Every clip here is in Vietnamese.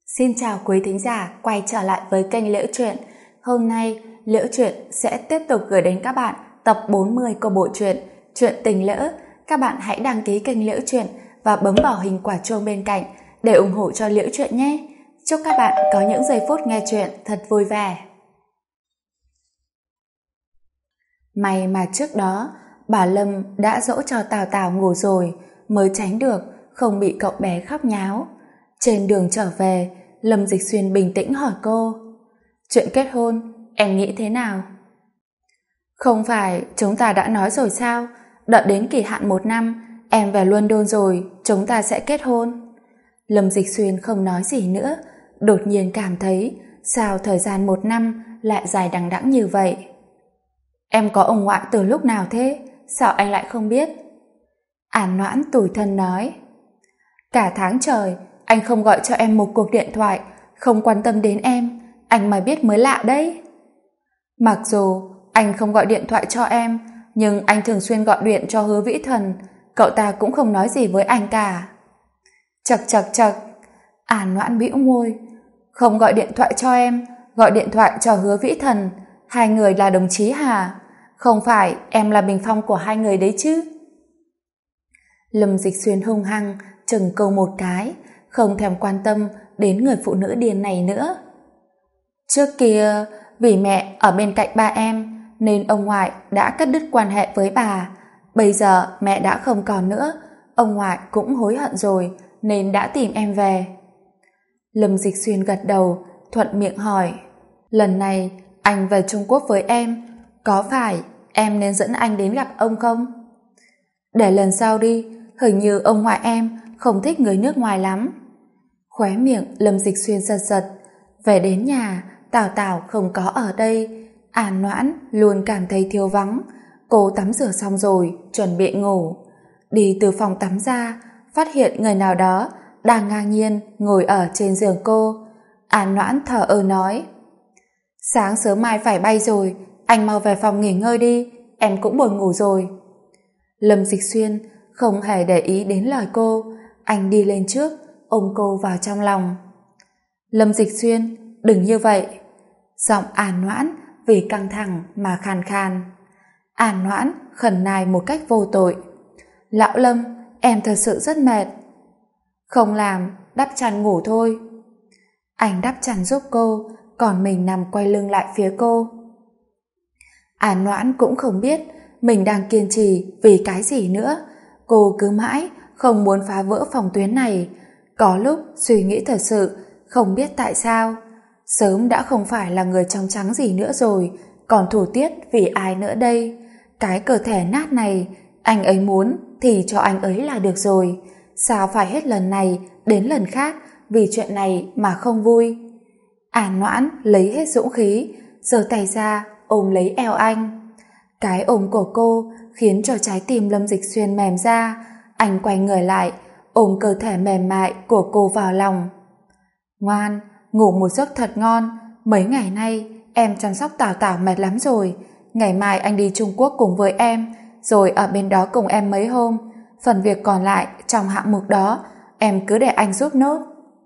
Xin chào quý thính giả quay trở lại với kênh Liễu Chuyện. Hôm nay, Liễu Chuyện sẽ tiếp tục gửi đến các bạn tập 40 của bộ truyện Chuyện Tình Lỡ. Các bạn hãy đăng ký kênh Liễu Chuyện và bấm vào hình quả chuông bên cạnh để ủng hộ cho Liễu Chuyện nhé. Chúc các bạn có những giây phút nghe chuyện thật vui vẻ. May mà trước đó, bà Lâm đã dỗ cho Tào Tào ngủ rồi mới tránh được không bị cậu bé khóc nháo. Trên đường trở về, Lâm Dịch Xuyên bình tĩnh hỏi cô: chuyện kết hôn, em nghĩ thế nào? Không phải chúng ta đã nói rồi sao? Đợi đến kỳ hạn 1 năm, em về London rồi, chúng ta sẽ kết hôn. Lâm Dịch Xuyên không nói gì nữa, đột nhiên cảm thấy sao thời gian 1 năm lại dài đằng đẵng như vậy. Em có ông ngoại từ lúc nào thế? Sao anh lại không biết? An Noãn tủi thân nói: cả tháng trời anh không gọi cho em một cuộc điện thoại, không quan tâm đến em, anh mà biết mới lạ đấy. Mặc dù anh không gọi điện thoại cho em, nhưng anh thường xuyên gọi điện cho Hứa Vĩ Thần, cậu ta cũng không nói gì với anh cả. Chậc chậc chậc. An Noãn bĩu môi: không gọi điện thoại cho em, gọi điện thoại cho Hứa Vĩ Thần, hai người là đồng chí hả? Không phải em là bình phong của hai người đấy chứ? Lâm Dịch Xuyên hung hăng chừng câu một cái, không thèm quan tâm đến người phụ nữ điên này nữa. Trước kia, vì mẹ ở bên cạnh ba em, nên ông ngoại đã cắt đứt quan hệ với bà. Bây giờ mẹ đã không còn nữa, ông ngoại cũng hối hận rồi, nên đã tìm em về. Lâm Dịch Xuyên gật đầu, thuận miệng hỏi: lần này anh về Trung Quốc với em, có phải em nên dẫn anh đến gặp ông không? Để lần sau đi, hình như ông ngoại em không thích người nước ngoài lắm. Khóe miệng Lâm Dịch Xuyên giật giật. Về đến nhà, Tào Tào không có ở đây. An Noãn luôn cảm thấy thiếu vắng. Cô tắm rửa xong rồi, chuẩn bị ngủ. Đi từ phòng tắm ra, phát hiện người nào đó đang ngang nhiên ngồi ở trên giường cô. An Noãn thở ơ nói: sáng sớm mai phải bay rồi, anh mau về phòng nghỉ ngơi đi, em cũng buồn ngủ rồi. Lâm Dịch Xuyên không hề để ý đến lời cô, anh đi lên trước, ôm cô vào trong lòng. Lâm Dịch Xuyên, đừng như vậy. Giọng An Noãn vì căng thẳng mà khàn khàn. An Noãn khẩn nài một cách vô tội: lão Lâm, em thật sự rất mệt. Không làm, đắp chăn ngủ thôi. Anh đắp chăn giúp cô, còn mình nằm quay lưng lại phía cô. An Noãn cũng không biết mình đang kiên trì vì cái gì nữa. Cô cứ mãi không muốn phá vỡ phòng tuyến này. Có lúc suy nghĩ thật sự không biết tại sao. Sớm đã không phải là người trong trắng gì nữa rồi, còn thủ tiết vì ai nữa đây? Cái cơ thể nát này, anh ấy muốn thì cho anh ấy là được rồi. Sao phải hết lần này đến lần khác vì chuyện này mà không vui? An Noãn lấy hết dũng khí, giơ tay ra ôm lấy eo anh. Cái ôm của cô khiến cho trái tim Lâm Dịch Xuyên mềm ra. Anh quay người lại, ôm cơ thể mềm mại của cô vào lòng. Ngoan, ngủ một giấc thật ngon. Mấy ngày nay em chăm sóc Tào Tào mệt lắm rồi. Ngày mai anh đi Trung Quốc cùng với em, rồi ở bên đó cùng em mấy hôm. Phần việc còn lại trong hạng mục đó em cứ để anh giúp nốt.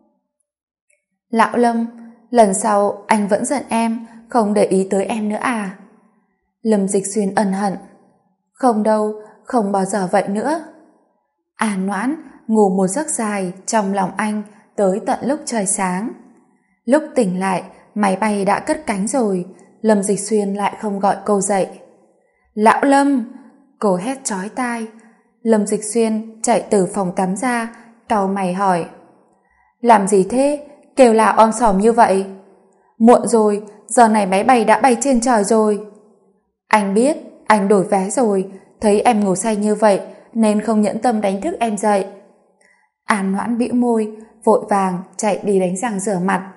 Lão Lâm, lần sau anh vẫn giận em, không để ý tới em nữa à? Lâm Dịch Xuyên ân hận: không đâu, không bao giờ vậy nữa. An Noãn ngủ một giấc dài trong lòng anh tới tận lúc trời sáng. Lúc tỉnh lại, máy bay đã cất cánh rồi. Lâm Dịch Xuyên lại không gọi cô dậy. Lão Lâm! Cô hét chói tai. Lâm Dịch Xuyên chạy từ phòng tắm ra, cau mày hỏi: làm gì thế? Kêu là om sòm như vậy? Muộn rồi, giờ này máy bay đã bay trên trời rồi. Anh biết, anh đổi vé rồi, thấy em ngủ say như vậy nên không nhẫn tâm đánh thức em dậy. An Noãn bĩu môi, vội vàng chạy đi đánh răng rửa mặt.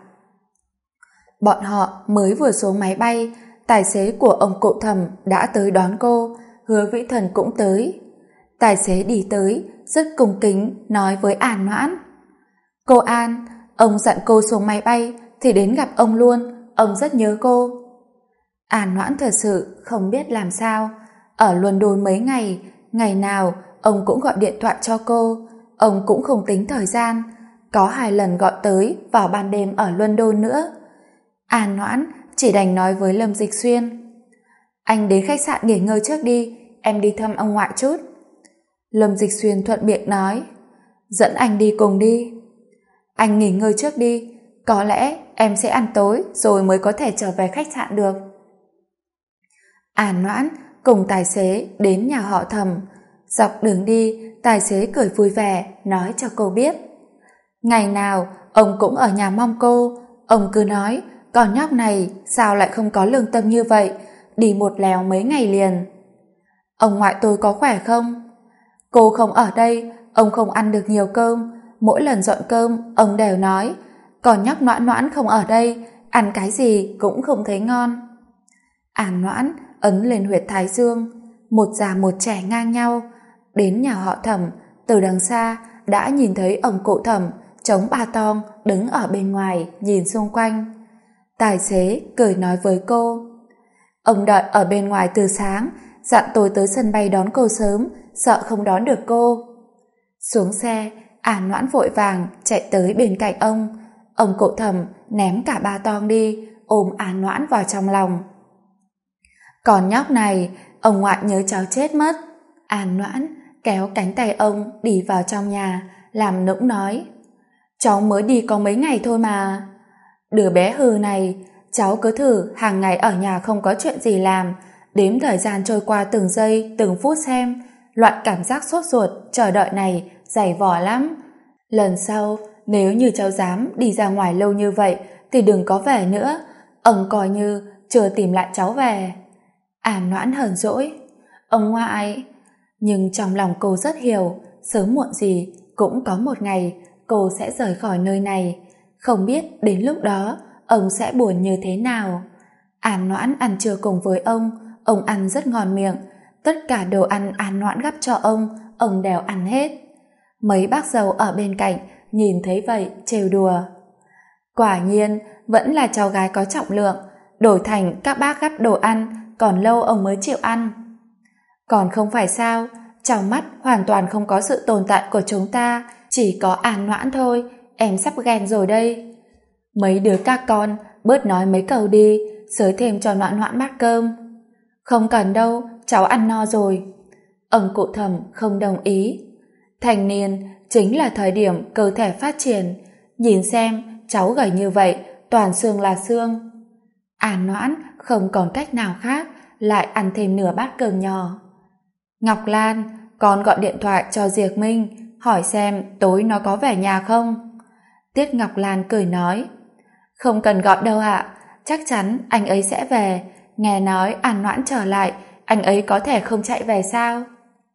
Bọn họ mới vừa xuống máy bay, tài xế của ông cụ Thẩm đã tới đón cô, Hứa Vĩ Thần cũng tới. Tài xế đi tới, rất cung kính nói với An Noãn: cô An, ông dặn cô xuống máy bay thì đến gặp ông luôn, ông rất nhớ cô. An Noãn thật sự không biết làm sao. Ở London mấy ngày, ngày nào ông cũng gọi điện thoại cho cô, ông cũng không tính thời gian. có 2 lần gọi tới vào ban đêm ở London nữa. An Noãn chỉ đành nói với Lâm Dịch Xuyên: anh đến khách sạn nghỉ ngơi trước đi, em đi thăm ông ngoại chút. Lâm Dịch Xuyên thuận miệng nói: dẫn anh đi cùng đi. Anh nghỉ ngơi trước đi, có lẽ em sẽ ăn tối rồi mới có thể trở về khách sạn được. An Noãn cùng tài xế đến nhà họ Thẩm. Dọc đường đi, tài xế cười vui vẻ nói cho cô biết ngày nào ông cũng ở nhà mong cô. Ông cứ nói con nhóc này sao lại không có lương tâm như vậy, đi một lèo mấy ngày liền. Ông ngoại tôi có khỏe không? Cô không ở đây, ông không ăn được nhiều cơm. Mỗi lần dọn cơm, ông đều nói còn nhóc Noãn Noãn không ở đây, ăn cái gì cũng không thấy ngon. An Noãn ấn lên huyệt thái dương, một già một trẻ ngang nhau. Đến nhà họ Thẩm, từ đằng xa đã nhìn thấy ông cụ Thẩm chống ba tong đứng ở bên ngoài nhìn xung quanh. Tài xế cười nói với cô: ông đợi ở bên ngoài từ sáng, dặn tôi tới sân bay đón cô sớm, sợ không đón được cô. Xuống xe, An Noãn vội vàng chạy tới bên cạnh ông. Ông cụ Thẩm ném cả ba tong đi, ôm An Noãn vào trong lòng. Còn nhóc này, ông ngoại nhớ cháu chết mất. An Noãn kéo cánh tay ông đi vào trong nhà, làm nũng nói: cháu mới đi có mấy ngày thôi mà. Đứa bé hư này, cháu cứ thử hàng ngày ở nhà không có chuyện gì làm, đếm thời gian trôi qua từng giây, từng phút xem. Loại cảm giác sốt ruột, chờ đợi này dày vò lắm. Lần sau, nếu như cháu dám đi ra ngoài lâu như vậy thì đừng có về nữa. Ông coi như chưa tìm lại cháu về. An Noãn hờn dỗi: ông ngoại. Nhưng trong lòng cô rất hiểu, sớm muộn gì cũng có một ngày cô sẽ rời khỏi nơi này. Không biết đến lúc đó ông sẽ buồn như thế nào. An Noãn ăn trưa cùng với ông ăn rất ngon miệng. Tất cả đồ ăn An Noãn gắp cho ông đều ăn hết. Mấy bác dâu ở bên cạnh nhìn thấy vậy trêu đùa: quả nhiên vẫn là cháu gái có trọng lượng, đổi thành các bác gắp đồ ăn còn lâu ông mới chịu ăn. Còn không phải sao, trong mắt hoàn toàn không có sự tồn tại của chúng ta, chỉ có An Noãn thôi. Em sắp ghen rồi đây. Mấy đứa các con bớt nói mấy câu đi, xới thêm cho Noãn Noãn bát cơm. Không cần đâu, cháu ăn no rồi. Ông cụ Thẩm không đồng ý. Thành niên chính là thời điểm cơ thể phát triển. Nhìn xem cháu gầy như vậy, toàn xương là xương. An Noãn không còn cách nào khác, lại ăn thêm nửa bát cơm nhỏ. Ngọc Lan, con gọi điện thoại cho Diệp Minh, hỏi xem tối nó có về nhà không. Tiết Ngọc Lan cười nói: không cần gọi đâu ạ, chắc chắn anh ấy sẽ về. Nghe nói An Noãn trở lại, anh ấy có thể không chạy về sao?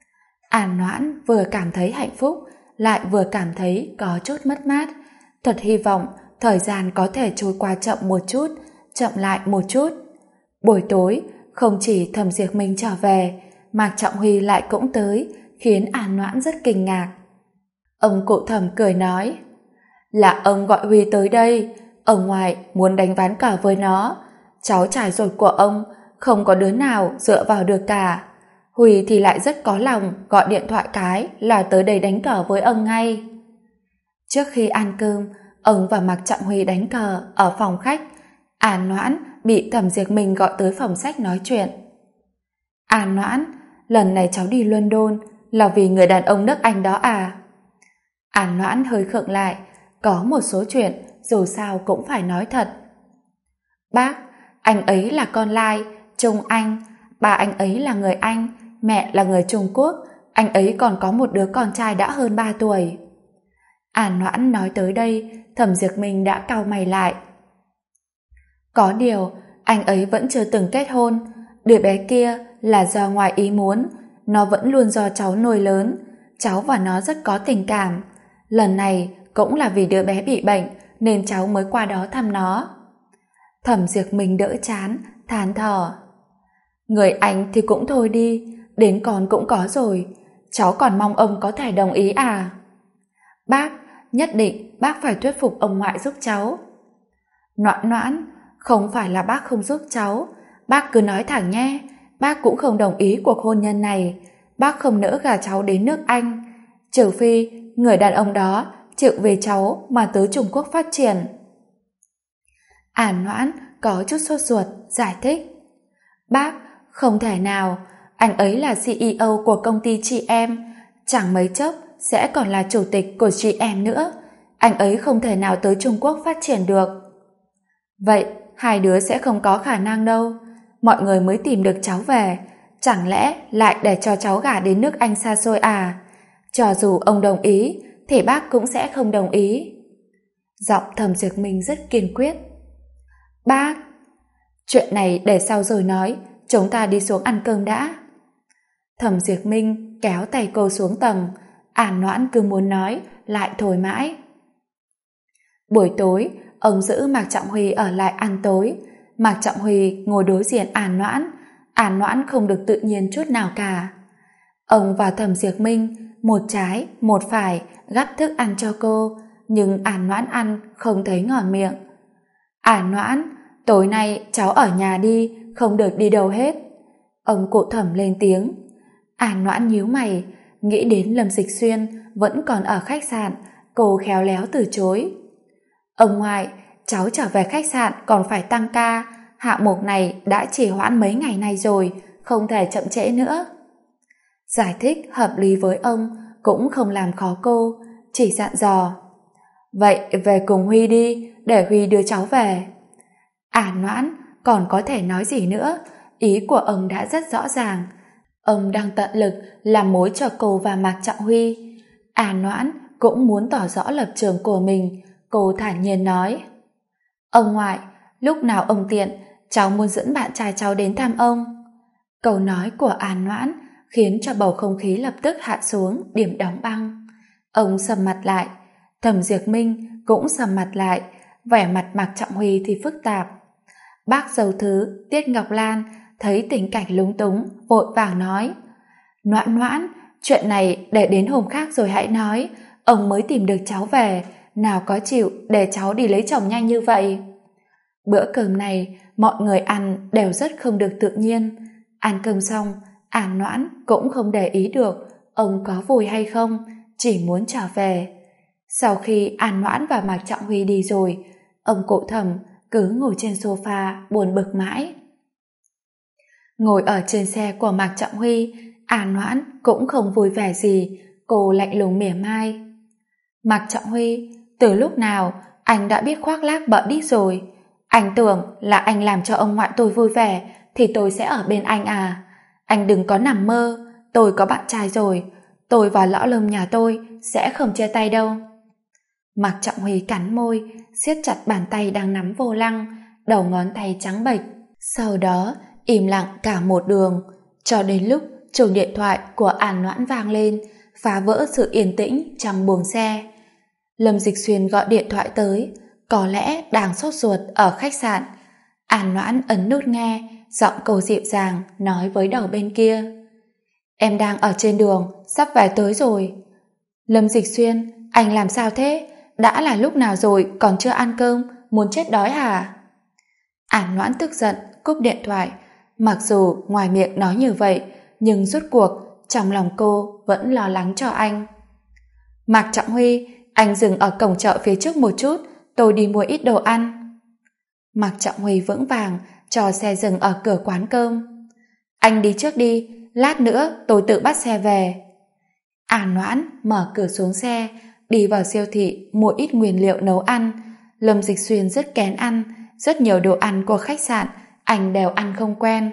An Noãn vừa cảm thấy hạnh phúc, lại vừa cảm thấy có chút mất mát. Thật hy vọng thời gian có thể trôi qua chậm một chút, chậm lại một chút. Buổi tối, không chỉ Thẩm Diệp Minh trở về, Mạc Trọng Huy lại cũng tới, khiến An Noãn rất kinh ngạc. Ông cụ Thẩm cười nói: là ông gọi Huy tới đây, ông ngoại muốn đánh ván cờ với nó. Cháu trai ruột của ông không có đứa nào dựa vào được cả. Huy thì lại rất có lòng, gọi điện thoại cái là tới đây đánh cờ với ông ngay. Trước khi ăn cơm, ông và Mạc Trọng Huy đánh cờ ở phòng khách. An Noãn bị Thẩm Diệp Minh gọi tới phòng sách nói chuyện. An Noãn, lần này cháu đi London là vì người đàn ông nước Anh đó à? An Noãn hơi khựng lại, có một số chuyện dù sao cũng phải nói thật. Bác, anh ấy là con lai, Trung Anh, ba anh ấy là người Anh, mẹ là người Trung Quốc, anh ấy còn có một đứa con trai đã hơn 3 tuổi. An Noãn nói tới đây, Thẩm Diệp Minh đã cau mày lại. Có điều, anh ấy vẫn chưa từng kết hôn, đứa bé kia là do ngoài ý muốn, nó vẫn luôn do cháu nuôi lớn, cháu và nó rất có tình cảm. Lần này cũng là vì đứa bé bị bệnh nên cháu mới qua đó thăm nó. Thẩm Diệp Minh đỡ chán, than thở. Người Anh thì cũng thôi đi, đến con cũng có rồi, cháu còn mong ông có thể đồng ý à? Bác, nhất định bác phải thuyết phục ông ngoại giúp cháu. Noãn Noãn, không phải là bác không giúp cháu, bác cứ nói thẳng nhé, bác cũng không đồng ý cuộc hôn nhân này, bác không nỡ gả cháu đến nước Anh, trừ phi người đàn ông đó chịu về cháu mà tới Trung Quốc phát triển. Noãn có chút sốt ruột, giải thích. Bác, không thể nào, anh ấy là CEO của công ty chị em, chẳng mấy chốc sẽ còn là chủ tịch của chị em nữa. Anh ấy không thể nào tới Trung Quốc phát triển được. Vậy, hai đứa sẽ không có khả năng đâu. Mọi người mới tìm được cháu về, chẳng lẽ lại để cho cháu gả đến nước Anh xa xôi à? Cho dù ông đồng ý, thì bác cũng sẽ không đồng ý. Giọng Thẩm Diệp Minh rất kiên quyết. Bác, chuyện này để sau rồi nói, chúng ta đi xuống ăn cơm đã. Thẩm Diệp Minh kéo tay cô xuống tầng, Noãn cứ muốn nói, lại thôi mãi. Buổi tối, ông giữ Mạc Trọng Huy ở lại ăn tối. Mạc Trọng Huy ngồi đối diện An Noãn không được tự nhiên chút nào cả. Ông và Thẩm Diệp Minh một trái, một phải gắp thức ăn cho cô, nhưng An Noãn ăn không thấy ngon miệng. An Noãn, tối nay cháu ở nhà đi, không được đi đâu hết. Ông cụ Thẩm lên tiếng. An Noãn nhíu mày, nghĩ đến Lâm Dịch Xuyên vẫn còn ở khách sạn, cô khéo léo từ chối. Ông ngoại, cháu trở về khách sạn còn phải tăng ca, hạng mục này đã trì hoãn mấy ngày nay rồi, không thể chậm trễ nữa. Giải thích hợp lý với ông cũng không làm khó cô, chỉ dặn dò. Vậy về cùng Huy đi, để Huy đưa cháu về. Noãn còn có thể nói gì nữa, ý của ông đã rất rõ ràng. Ông đang tận lực làm mối cho cô và Mạc Trọng Huy. Noãn cũng muốn tỏ rõ lập trường của mình, cô thản nhiên nói. Ông ngoại, lúc nào ông tiện, cháu muốn dẫn bạn trai cháu đến thăm ông. Câu nói của An Noãn khiến cho bầu không khí lập tức hạ xuống điểm đóng băng. Ông sầm mặt lại, Thẩm Diệp Minh cũng sầm mặt lại, vẻ mặt Mạc Trọng Huy thì phức tạp. Bác dâu thứ Tiết Ngọc Lan thấy tình cảnh lúng túng, vội vàng nói. Noãn, chuyện này để đến hôm khác rồi hãy nói, ông mới tìm được cháu về, nào có chịu để cháu đi lấy chồng nhanh như vậy. Bữa cơm này mọi người ăn đều rất không được tự nhiên. Ăn cơm xong, An Noãn cũng không để ý được ông có vui hay không, chỉ muốn trở về. Sau khi An Noãn và Mạc Trọng Huy đi rồi, ông cụ Thẩm cứ ngồi trên sofa buồn bực mãi. Ngồi ở trên xe của Mạc Trọng Huy, An Noãn cũng không vui vẻ gì, cô lạnh lùng mỉa mai. Mạc Trọng Huy, từ lúc nào anh đã biết khoác lác bợ đít rồi? Anh tưởng là anh làm cho ông ngoại tôi vui vẻ thì tôi sẽ ở bên anh à? Anh đừng có nằm mơ, tôi có bạn trai rồi, tôi và Lão Lâm nhà tôi sẽ không chia tay đâu. Mạc Trọng Huy cắn môi, siết chặt bàn tay đang nắm vô lăng, đầu ngón tay trắng bệch. Sau đó im lặng cả một đường, cho đến lúc chuông điện thoại của An Noãn vang lên, phá vỡ sự yên tĩnh trong buồng xe. Lâm Dịch Xuyên gọi điện thoại tới, có lẽ đang sốt ruột ở khách sạn. An Noãn ấn nút nghe, giọng cô dịu dàng nói với đầu bên kia. Em đang ở trên đường, sắp về tới rồi. Lâm Dịch Xuyên, anh làm sao thế? Đã là lúc nào rồi còn chưa ăn cơm, muốn chết đói hả? An Noãn tức giận, cúp điện thoại. Mặc dù ngoài miệng nói như vậy, nhưng rốt cuộc trong lòng cô vẫn lo lắng cho anh. Mạc Trọng Huy, anh dừng ở cổng chợ phía trước một chút, tôi đi mua ít đồ ăn. Mạc Trọng Huy vững vàng cho xe dừng ở cửa quán cơm. Anh đi trước đi, lát nữa tôi tự bắt xe về. An Noãn mở cửa xuống xe, đi vào siêu thị mua ít nguyên liệu nấu ăn. Lâm Dịch Xuyên rất kén ăn, rất nhiều đồ ăn của khách sạn anh đều ăn không quen.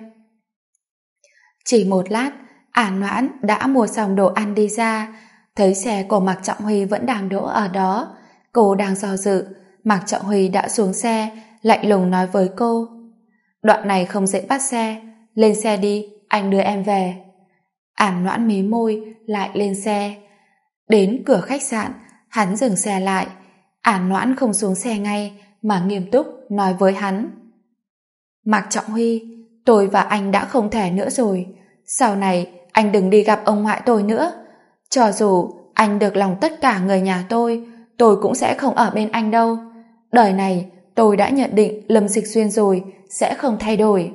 Chỉ một lát, An Noãn đã mua xong đồ ăn đi ra, thấy xe của Mạc Trọng Huy vẫn đang đỗ ở đó. Cô đang do dự, Mạc Trọng Huy đã xuống xe, lạnh lùng nói với cô. Đoạn này không dễ bắt xe, lên xe đi, anh đưa em về. An Noãn mí môi, lại lên xe. Đến cửa khách sạn, hắn dừng xe lại. An Noãn không xuống xe ngay, mà nghiêm túc nói với hắn. Mạc Trọng Huy, tôi và anh đã không thể nữa rồi. Sau này, anh đừng đi gặp ông ngoại tôi nữa. Cho dù anh được lòng tất cả người nhà tôi cũng sẽ không ở bên anh đâu. Đời này, tôi đã nhận định Lâm Dịch Xuyên rồi, sẽ không thay đổi.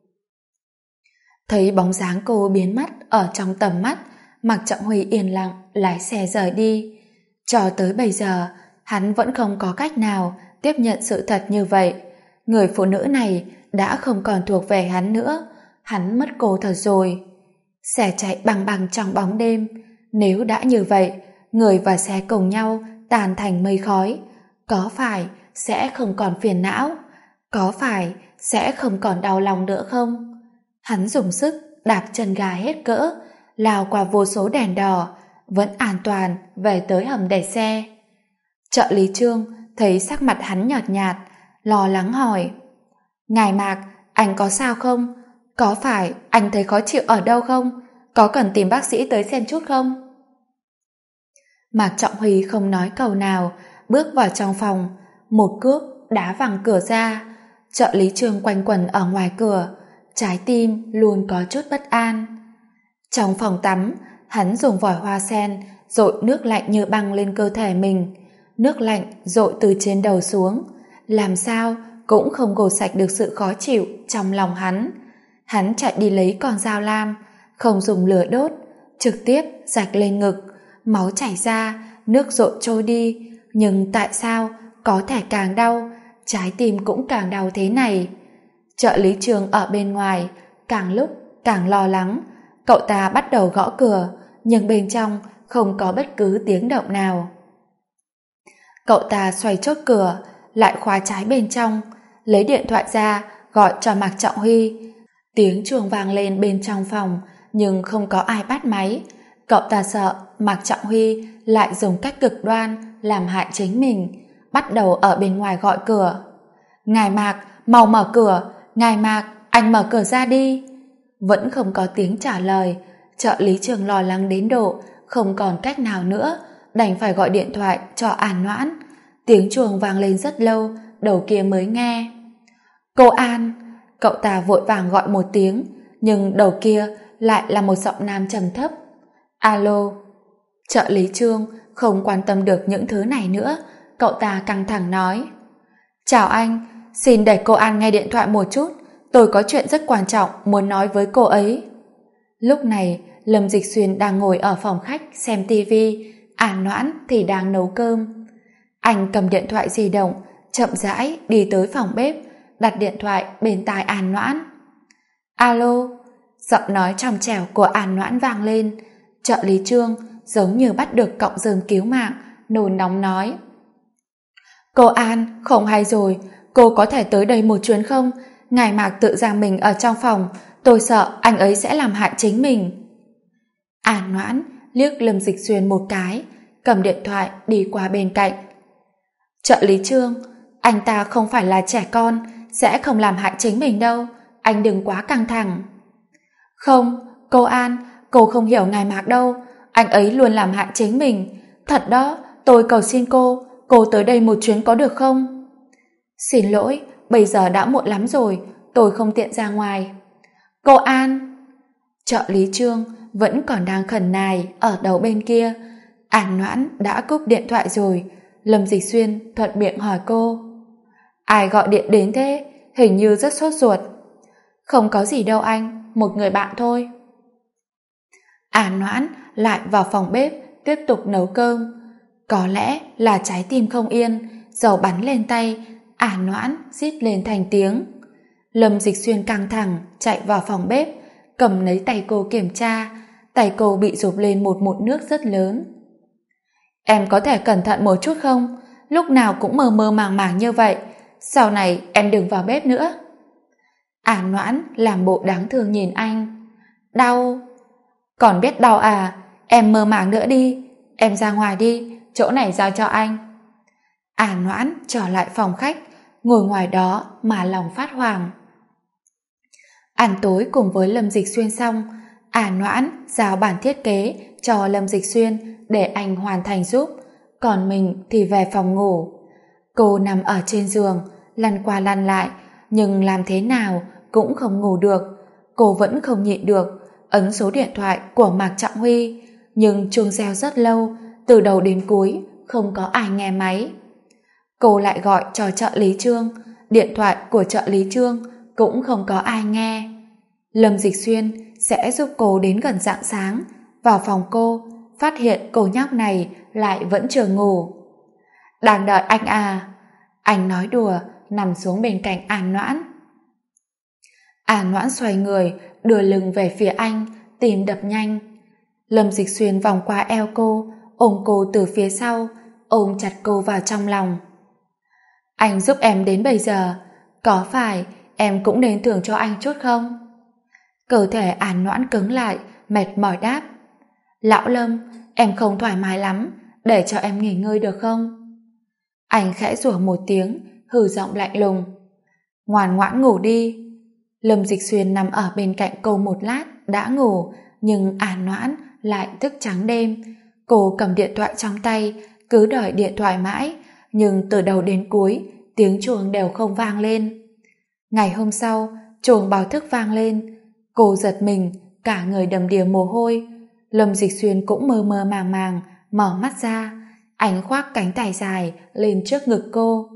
Thấy bóng dáng cô biến mất ở trong tầm mắt, Mạc Trọng Huy yên lặng lái xe rời đi. Cho tới bây giờ, hắn vẫn không có cách nào tiếp nhận sự thật như vậy. Người phụ nữ này đã không còn thuộc về hắn nữa, hắn mất cô thật rồi. Xe chạy bằng bằng trong bóng đêm, nếu đã như vậy, người và xe cùng nhau tan thành mây khói, có phải sẽ không còn phiền não, có phải sẽ không còn đau lòng nữa không? Hắn dùng sức đạp chân ga hết cỡ, lao qua vô số đèn đỏ, vẫn an toàn về tới hầm để xe. Trợ lý Trương thấy sắc mặt hắn nhợt nhạt, lo lắng hỏi: Ngài Mạc, anh có sao không? Có phải anh thấy khó chịu ở đâu không? Có cần tìm bác sĩ tới xem chút không? Mạc Trọng Huy không nói câu nào, bước vào trong phòng, một cước đá văng cửa ra. Trợ lý Trương quanh quẩn ở ngoài cửa, trái tim luôn có chút bất an. Trong phòng tắm, hắn dùng vòi hoa sen dội nước lạnh như băng lên cơ thể mình. Nước lạnh dội từ trên đầu xuống, làm sao cũng không gột sạch được sự khó chịu trong lòng hắn. Hắn chạy đi lấy con dao lam, không dùng lửa đốt, trực tiếp rạch lên ngực, máu chảy ra, nước dội trôi đi. Nhưng tại sao có thể càng đau, trái tim cũng càng đau thế này? Trợ lý Trương ở bên ngoài càng lúc càng lo lắng. Cậu ta bắt đầu gõ cửa, nhưng bên trong không có bất cứ tiếng động nào. Cậu ta xoay chốt cửa, lại khóa trái bên trong, lấy điện thoại ra gọi cho Mạc Trọng Huy. Tiếng chuông vang lên bên trong phòng, nhưng không có ai bắt máy. Cậu ta sợ Mạc Trọng Huy lại dùng cách cực đoan làm hại chính mình, bắt đầu ở bên ngoài gọi cửa. Ngài Mạc, mau mở cửa! Ngài Mạc, anh mở cửa ra đi! Vẫn không có tiếng trả lời. Trợ lý Trường lo lắng đến độ không còn cách nào nữa, đành phải gọi điện thoại cho An Noãn. Tiếng chuông vang lên rất lâu, đầu kia mới nghe. Cô An! Cậu ta vội vàng gọi một tiếng, nhưng đầu kia lại là một giọng nam trầm thấp. Alo! Trợ lý Trương không quan tâm được những thứ này nữa, cậu ta căng thẳng nói: Chào anh, xin để cô An nghe điện thoại một chút, tôi có chuyện rất quan trọng muốn nói với cô ấy. Lúc này, Lâm Dịch Xuyên đang ngồi ở phòng khách xem tivi, An Noãn thì đang nấu cơm. Anh cầm điện thoại di động, chậm rãi đi tới phòng bếp, đặt điện thoại bên tai An Noãn. Alo! Giọng nói trong trẻo của An Noãn vang lên. Trợ lý Trương giống như bắt được cọng rơm cứu mạng, nôn nóng nói: Cô An, không hay rồi, cô có thể tới đây một chuyến không? Ngài Mạc tự giam mình ở trong phòng, tôi sợ anh ấy sẽ làm hại chính mình. An Noãn liếc Lâm Dịch Xuyên một cái, cầm điện thoại đi qua bên cạnh. Trợ lý Trương, anh ta không phải là trẻ con, sẽ không làm hại chính mình đâu, anh đừng quá căng thẳng. Không, cô An, cô không hiểu Ngài Mạc đâu, anh ấy luôn làm hại chính mình. Thật đó, tôi cầu xin cô tới đây một chuyến có được không? Xin lỗi, bây giờ đã muộn lắm rồi, tôi không tiện ra ngoài. Cô An! Trợ lý Trương vẫn còn đang khẩn nài ở đầu bên kia. An Noãn đã cúp điện thoại rồi. Lâm Dịch Xuyên thuận miệng hỏi cô: Ai gọi điện đến thế? Hình như rất sốt ruột. Không có gì đâu anh, một người bạn thôi. An Noãn lại vào phòng bếp tiếp tục nấu cơm. Có lẽ là trái tim không yên, dầu bắn lên tay, An Noãn rít lên thành tiếng. Lâm Dịch Xuyên căng thẳng chạy vào phòng bếp, cầm lấy tay cô kiểm tra. Tay cô bị rụp lên một mụn nước rất lớn. Em có thể cẩn thận một chút không? Lúc nào cũng mơ mơ màng màng như vậy, sau này em đừng vào bếp nữa. An Noãn làm bộ đáng thương nhìn anh. Đau? Còn biết đau à? Em mơ màng nữa đi, em ra ngoài đi, chỗ này giao cho anh. An Noãn trở lại phòng khách, ngồi ngoài đó mà lòng phát hoảng. Ăn tối cùng với Lâm Dịch Xuyên xong, An Noãn giao bản thiết kế cho Lâm Dịch Xuyên để anh hoàn thành giúp, còn mình thì về phòng ngủ. Cô nằm ở trên giường, lăn qua lăn lại, nhưng làm thế nào cũng không ngủ được. Cô vẫn không nhịn được, ấn số điện thoại của Mạc Trọng Huy, nhưng chuông reo rất lâu, từ đầu đến cuối không có ai nghe máy. Cô lại gọi cho trợ lý Trương, điện thoại của trợ lý Trương cũng không có ai nghe. Lâm Dịch Xuyên sẽ giúp cô đến gần rạng sáng, vào phòng cô, phát hiện cô nhóc này lại vẫn chưa ngủ. Đang đợi anh à? Anh nói đùa, nằm xuống bên cạnh An Noãn. An Noãn xoay người, đưa lưng về phía anh, tim đập nhanh. Lâm Dịch Xuyên vòng qua eo cô, ôm cô từ phía sau, ôm chặt cô vào trong lòng. Anh giúp em đến bây giờ, có phải em cũng nên thưởng cho anh chút không? Cơ thể An Noãn cứng lại, mệt mỏi đáp. Lão Lâm, em không thoải mái lắm, để cho em nghỉ ngơi được không? Anh khẽ rủa một tiếng, hừ giọng lạnh lùng. Ngoan ngoãn ngủ đi. Lâm Dịch Xuyên nằm ở bên cạnh cô một lát, đã ngủ, nhưng An Noãn lại thức trắng đêm. Cô cầm điện thoại trong tay, cứ đợi điện thoại mãi, nhưng từ đầu đến cuối, tiếng chuông đều không vang lên. Ngày hôm sau, chuông báo thức vang lên. Cô giật mình, cả người đầm đìa mồ hôi. Lâm Dịch Xuyên cũng mơ mơ màng màng, mở mắt ra. Anh khoác cánh tay dài lên trước ngực cô.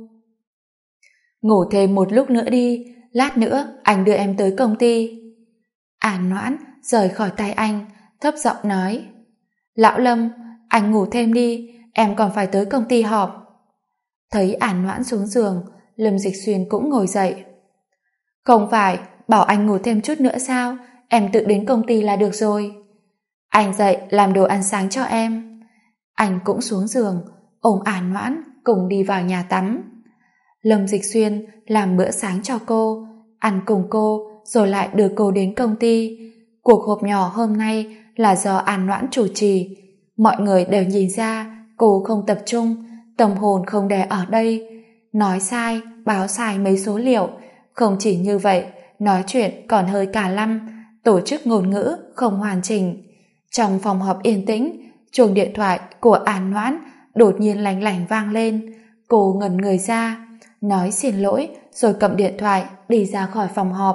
Ngủ thêm một lúc nữa đi, lát nữa anh đưa em tới công ty. An Noãn rời khỏi tay anh, thấp giọng nói. Lão Lâm, anh ngủ thêm đi, em còn phải tới công ty họp. Thấy An Noãn xuống giường, Lâm Dịch Xuyên cũng ngồi dậy. Không phải bảo anh ngủ thêm chút nữa sao? Em tự đến công ty là được rồi. Anh dậy làm đồ ăn sáng cho em. Anh cũng xuống giường, ôm An Noãn cùng đi vào nhà tắm. Lâm Dịch Xuyên làm bữa sáng cho cô, ăn cùng cô rồi lại đưa cô đến công ty. Cuộc họp nhỏ hôm nay là do An Noãn chủ trì. Mọi người đều nhìn ra cô không tập trung, tâm hồn không để ở đây. Nói sai, báo sai mấy số liệu. Không chỉ như vậy, nói chuyện còn hơi cả lăm, tổ chức ngôn ngữ không hoàn chỉnh. Trong phòng họp yên tĩnh, chuông điện thoại của An Noãn đột nhiên lành lảnh vang lên. Cô ngẩn người ra, nói xin lỗi rồi cầm điện thoại đi ra khỏi phòng họp.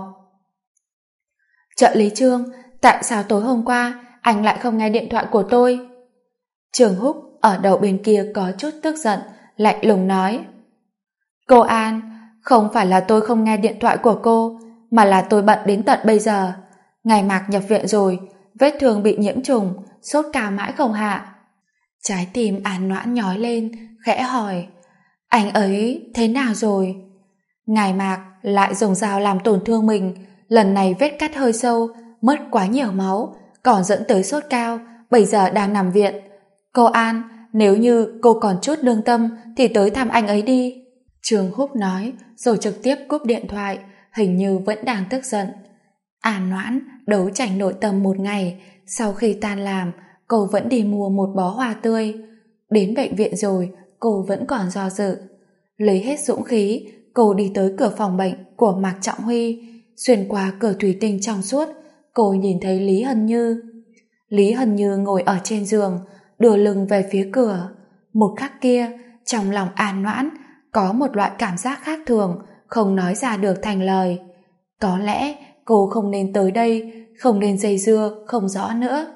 Trợ lý Trương, tại sao tối hôm qua anh lại không nghe điện thoại của tôi? Trường Húc ở đầu bên kia có chút tức giận, lạnh lùng nói. Cô An, không phải là tôi không nghe điện thoại của cô, mà là tôi bận đến tận bây giờ. Ngày Mạc nhập viện rồi, vết thương bị nhiễm trùng, sốt cao mãi không hạ. Trái tim An Noãn nhói lên, khẽ hỏi. Anh ấy thế nào rồi? Ngày Mạc lại dùng dao làm tổn thương mình, lần này vết cắt hơi sâu, mất quá nhiều máu, còn dẫn tới sốt cao, bây giờ đang nằm viện. Cô An, nếu như cô còn chút lương tâm thì tới thăm anh ấy đi. Trường Húc nói rồi trực tiếp cúp điện thoại, hình như vẫn đang tức giận. An Noãn đấu tranh nội tâm một ngày, sau khi tan làm cô vẫn đi mua một bó hoa tươi. Đến bệnh viện rồi cô vẫn còn do dự. Lấy hết dũng khí, cô đi tới cửa phòng bệnh của Mạc Trọng Huy. Xuyên qua cửa thủy tinh trong suốt, cô nhìn thấy Lý Hân Như. Lý Hân Như ngồi ở trên giường, đưa lưng về phía cửa. Một khắc kia, trong lòng An Noãn có một loại cảm giác khác thường, không nói ra được thành lời. Có lẽ cô không nên tới đây, không nên dây dưa, không rõ nữa.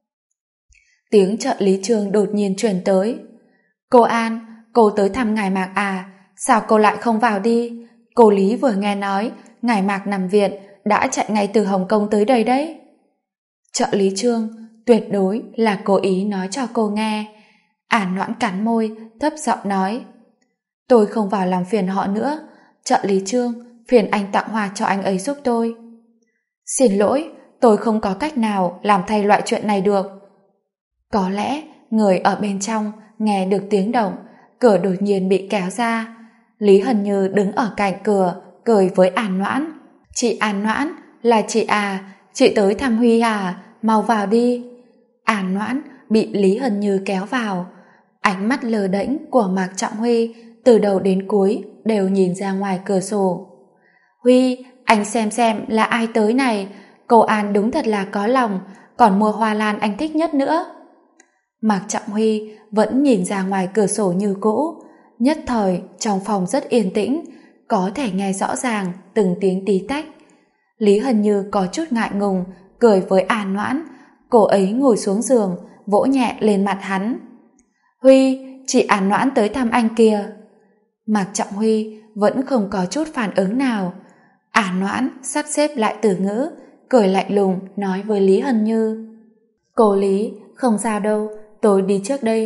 Tiếng trợ lý Trương đột nhiên truyền tới. Cô An, cô tới thăm ngài Mạc à? Sao cô lại không vào đi? Cô Lý vừa nghe nói ngài Mạc nằm viện, đã chạy ngay từ Hồng Kông tới đây đấy. Trợ lý Trương tuyệt đối là cố ý nói cho cô nghe. An Noãn cắn môi, thấp giọng nói. Tôi không vào làm phiền họ nữa. Trợ lý Trương, phiền anh tặng hoa cho anh ấy giúp tôi. Xin lỗi, tôi không có cách nào làm thay loại chuyện này được. Có lẽ người ở bên trong nghe được tiếng động, cửa đột nhiên bị kéo ra. Lý Hân Như đứng ở cạnh cửa, cười với An Noãn. Chị An Noãn, là chị à, chị tới thăm Huy à, mau vào đi. An Noãn bị Lý Hân Như kéo vào. Ánh mắt lờ đễnh của Mạc Trọng Huy từ đầu đến cuối đều nhìn ra ngoài cửa sổ. Huy, anh xem là ai tới này, cô An đúng thật là có lòng, còn mua hoa lan anh thích nhất nữa. Mạc Trọng Huy vẫn nhìn ra ngoài cửa sổ như cũ. Nhất thời trong phòng rất yên tĩnh, có thể nghe rõ ràng từng tiếng tí tách. Lý Hân Như có chút ngại ngùng, cười với An Noãn. Cô ấy ngồi xuống giường, vỗ nhẹ lên mặt hắn. Huy, chị An Noãn tới thăm anh kìa. Mạc Trọng Huy vẫn không có chút phản ứng nào. An Noãn sắp xếp lại từ ngữ, cười lạnh lùng nói với Lý Hân Như. Cô Lý, không sao đâu, tôi đi trước đây.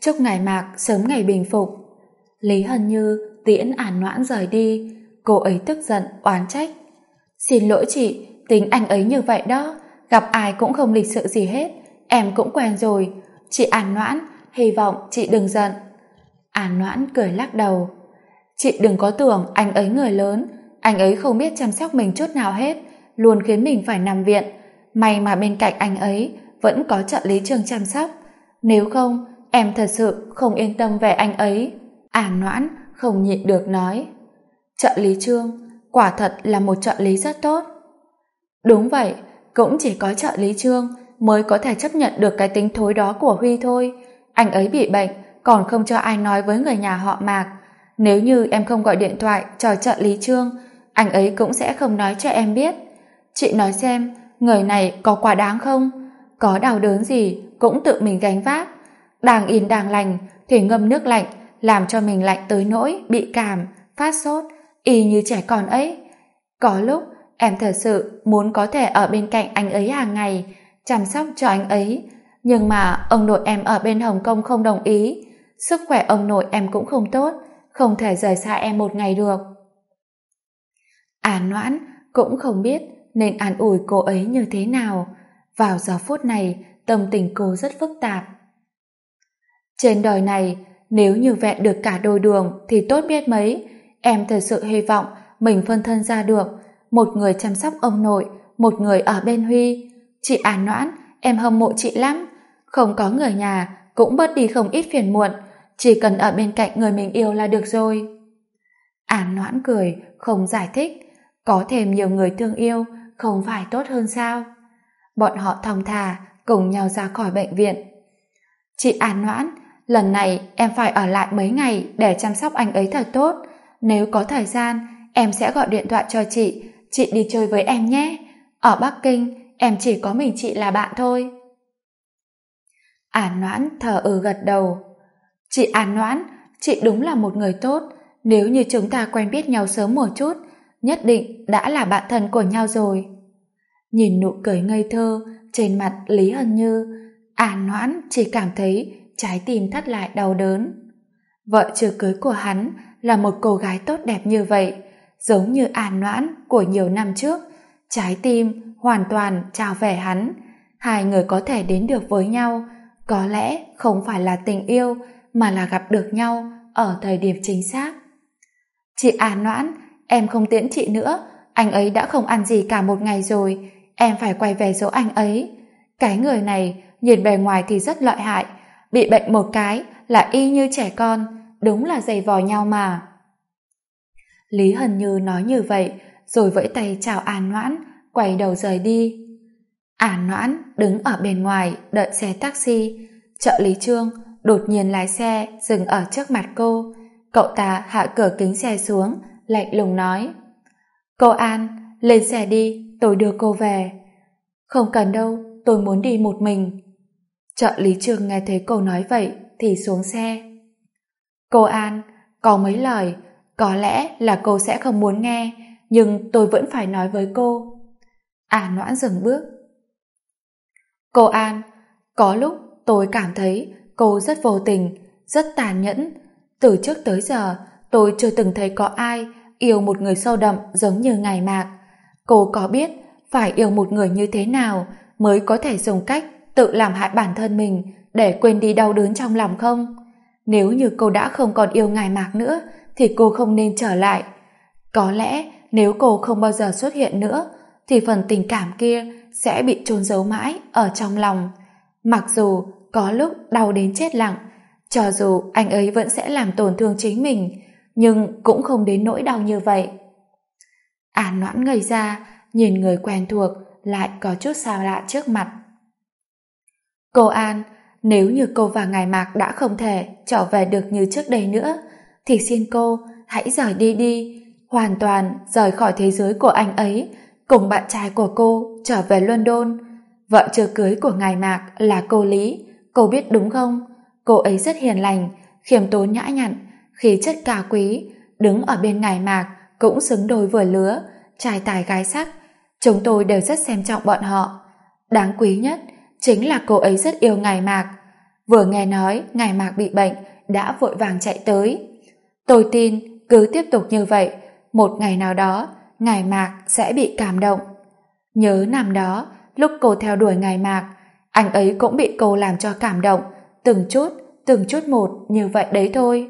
chúc ngài Mạc sớm ngày bình phục. Lý Hân Như tiễn An Noãn rời đi, cô ấy tức giận oán trách. Xin lỗi chị, tính anh ấy như vậy đó, gặp ai cũng không lịch sự gì hết, em cũng quen rồi. Chị An Noãn, hy vọng chị đừng giận. An Noãn cười lắc đầu. Chị đừng có tưởng anh ấy người lớn, anh ấy không biết chăm sóc mình chút nào hết, luôn khiến mình phải nằm viện. May mà bên cạnh anh ấy vẫn có trợ lý Trương chăm sóc, nếu không em thật sự không yên tâm về anh ấy. An Noãn không nhịn được nói. Trợ lý Trương quả thật là một trợ lý rất tốt. Đúng vậy, cũng chỉ có trợ lý Trương mới có thể chấp nhận được cái tính thối đó của Huy thôi. Anh ấy bị bệnh còn không cho ai nói với người nhà họ Mạc. Nếu như em không gọi điện thoại cho trợ lý Trương, anh ấy cũng sẽ không nói cho em biết. Chị nói xem, người này có quá đáng không? Có đau đớn gì cũng tự mình gánh vác, đang yên đang lành thì ngâm nước lạnh làm cho mình lạnh tới nỗi bị cảm, phát sốt, y như trẻ con ấy. Có lúc em thật sự muốn có thể ở bên cạnh anh ấy hàng ngày, chăm sóc cho anh ấy, nhưng mà ông nội em ở bên Hồng Kông không đồng ý. Sức khỏe ông nội em cũng không tốt, không thể rời xa em một ngày được. An Noãn cũng không biết nên an ủi cô ấy như thế nào. Vào giờ phút này, tâm tình cô rất phức tạp. Trên đời này, nếu như vẹn được cả đôi đường thì tốt biết mấy. Em thật sự hy vọng mình phân thân ra được, một người chăm sóc ông nội, một người ở bên Huy. Chị An Noãn, em hâm mộ chị lắm. Không có người nhà cũng bớt đi không ít phiền muộn, chỉ cần ở bên cạnh người mình yêu là được rồi. An Noãn cười, không giải thích. Có thêm nhiều người thương yêu không phải tốt hơn sao? Bọn họ thong thả cùng nhau ra khỏi bệnh viện. Chị An Noãn, lần này em phải ở lại mấy ngày để chăm sóc anh ấy thật tốt. Nếu có thời gian, em sẽ gọi điện thoại cho chị đi chơi với em nhé. Ở Bắc Kinh, em chỉ có mình chị là bạn thôi. An Noãn thở gật đầu. Chị An Noãn, chị đúng là một người tốt. Nếu như chúng ta quen biết nhau sớm một chút, nhất định đã là bạn thân của nhau rồi. Nhìn nụ cười ngây thơ trên mặt Lý Hân Như, An Noãn chỉ cảm thấy trái tim thắt lại đau đớn. Vợ chưa cưới của hắn là một cô gái tốt đẹp như vậy, giống như An Noãn của nhiều năm trước, trái tim hoàn toàn trao về hắn. Hai người có thể đến được với nhau, có lẽ không phải là tình yêu mà là gặp được nhau ở thời điểm chính xác. Chị An Noãn, em không tiễn chị nữa, anh ấy đã không ăn gì cả một ngày rồi, em phải quay về dỗ anh ấy. Cái người này nhìn bề ngoài thì rất lợi hại, bị bệnh một cái là y như trẻ con, đúng là giày vò nhau mà. Lý Hân Như nói như vậy rồi vẫy tay chào An Noãn, quay đầu rời đi. An Noãn đứng ở bên ngoài đợi xe taxi. Trợ lý Trương đột nhiên lái xe dừng ở trước mặt cô. Cậu ta hạ cửa kính xe xuống, lạnh lùng nói: Cô An, lên xe đi, tôi đưa cô về. Không cần đâu, tôi muốn đi một mình. Trợ lý Trương nghe thấy cô nói vậy thì xuống xe. Cô An, có mấy lời có lẽ là cô sẽ không muốn nghe, nhưng tôi vẫn phải nói với cô. An Noãn dừng bước. Cô An, có lúc tôi cảm thấy cô rất vô tình, rất tàn nhẫn. Từ trước tới giờ tôi chưa từng thấy có ai yêu một người sâu đậm giống như ngài Mạc. Cô có biết phải yêu một người như thế nào mới có thể dùng cách tự làm hại bản thân mình để quên đi đau đớn trong lòng không? Nếu như cô đã không còn yêu ngài Mạc nữa thì cô không nên trở lại. Có lẽ nếu cô không bao giờ xuất hiện nữa thì phần tình cảm kia sẽ bị chôn giấu mãi ở trong lòng. Mặc dù có lúc đau đến chết lặng, cho dù anh ấy vẫn sẽ làm tổn thương chính mình, nhưng cũng không đến nỗi đau như vậy. An Noãn ngây ra, nhìn người quen thuộc lại có chút xa lạ trước mặt. Cô An, nếu như cô và ngài Mạc đã không thể trở về được như trước đây nữa, thì xin cô hãy rời đi đi, hoàn toàn rời khỏi thế giới của anh ấy, cùng bạn trai của cô trở về London. Vợ chưa cưới của ngài Mạc là cô Lý, cô biết đúng không? Cô ấy rất hiền lành, khiêm tốn nhã nhặn, khí chất cao quý, đứng ở bên ngài Mạc cũng xứng đôi vừa lứa, trai tài gái sắc. Chúng tôi đều rất xem trọng bọn họ. Đáng quý nhất chính là cô ấy rất yêu ngài Mạc. Vừa nghe nói ngài Mạc bị bệnh, đã vội vàng chạy tới. Tôi tin cứ tiếp tục như vậy, một ngày nào đó ngài Mạc sẽ bị cảm động. Nhớ năm đó, lúc cô theo đuổi ngài Mạc, anh ấy cũng bị cô làm cho cảm động, từng chút một như vậy đấy thôi.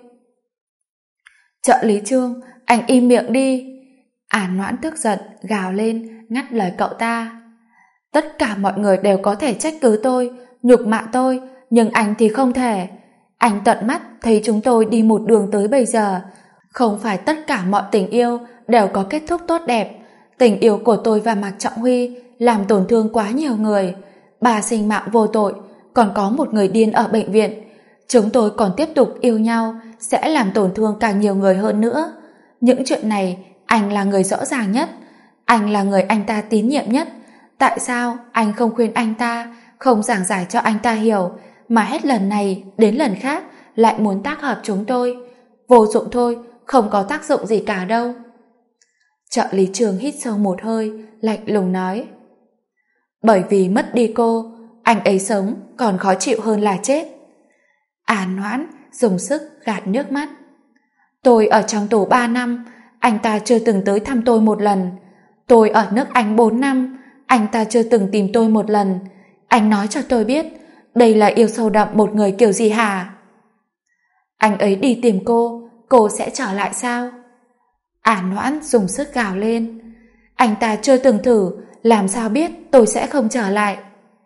Trợ lý Trương, anh im miệng đi. An Noãn tức giận, gào lên, ngắt lời cậu ta. Tất cả mọi người đều có thể trách cứ tôi, nhục mạ tôi, nhưng anh thì không thể. Anh tận mắt thấy chúng tôi đi một đường tới bây giờ. Không phải tất cả mọi tình yêu đều có kết thúc tốt đẹp. Tình yêu của tôi và Mạc Trọng Huy làm tổn thương quá nhiều người. 3 sinh mạng vô tội, còn có một người điên ở bệnh viện. Chúng tôi còn tiếp tục yêu nhau sẽ làm tổn thương càng nhiều người hơn nữa. Những chuyện này anh là người rõ ràng nhất, anh là người anh ta tín nhiệm nhất. Tại sao anh không khuyên anh ta, không giảng giải cho anh ta hiểu, mà hết lần này đến lần khác lại muốn tác hợp chúng tôi? Vô dụng thôi, không có tác dụng gì cả đâu. Trợ lý Trường hít sâu một hơi, lạnh lùng nói. Bởi vì mất đi cô, anh ấy sống còn khó chịu hơn là chết. An Noãn dùng sức gạt nước mắt. Tôi ở trong tù 3 năm, anh ta chưa từng tới thăm tôi một lần. Tôi ở nước Anh 4 năm, anh ta chưa từng tìm tôi một lần. Anh nói cho tôi biết, đây là yêu sâu đậm một người kiểu gì hả? Anh ấy đi tìm cô sẽ trở lại sao? An Noãn dùng sức gào lên. Anh ta chưa từng thử, làm sao biết tôi sẽ không trở lại?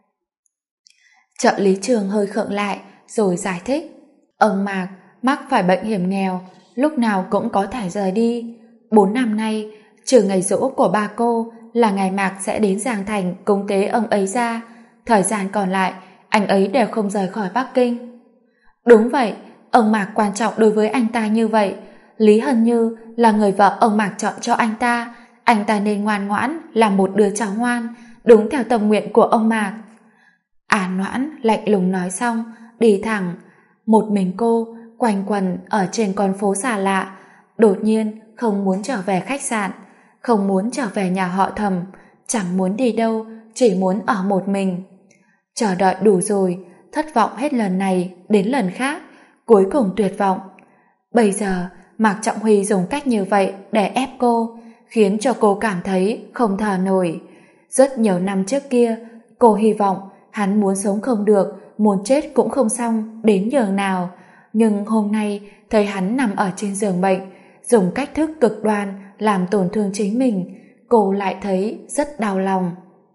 Trợ lý Trường hơi khựng lại, rồi giải thích. Ông Mạc mắc phải bệnh hiểm nghèo, lúc nào cũng có thể rời đi. 4 năm nay, trừ ngày giỗ của ba cô là ngày Mạc sẽ đến Giang Thành cúng tế ông ấy ra, thời gian còn lại anh ấy đều không rời khỏi Bắc Kinh. Đúng vậy, ông Mạc quan trọng đối với anh ta như vậy. Lý Hân Như là người vợ ông Mạc chọn cho anh ta nên ngoan ngoãn làm một đứa cháu ngoan, đúng theo tâm nguyện của ông Mạc. An Noãn lạnh lùng nói xong, đi thẳng. Một mình cô quanh quẩn ở trên con phố xa lạ, đột nhiên không muốn trở về khách sạn, không muốn trở về nhà họ Thẩm, chẳng muốn đi đâu, chỉ muốn ở một mình. Chờ đợi đủ rồi, thất vọng hết lần này đến lần khác, cuối cùng tuyệt vọng. Bây giờ Mạc Trọng Huy dùng cách như vậy để ép cô, khiến cho cô cảm thấy không thở nổi. Rất nhiều năm trước kia, cô hy vọng hắn muốn sống không được, muốn chết cũng không xong đến nhường nào. Nhưng hôm nay thấy hắn nằm ở trên giường bệnh, dùng cách thức cực đoan làm tổn thương chính mình, cô lại thấy rất đau lòng.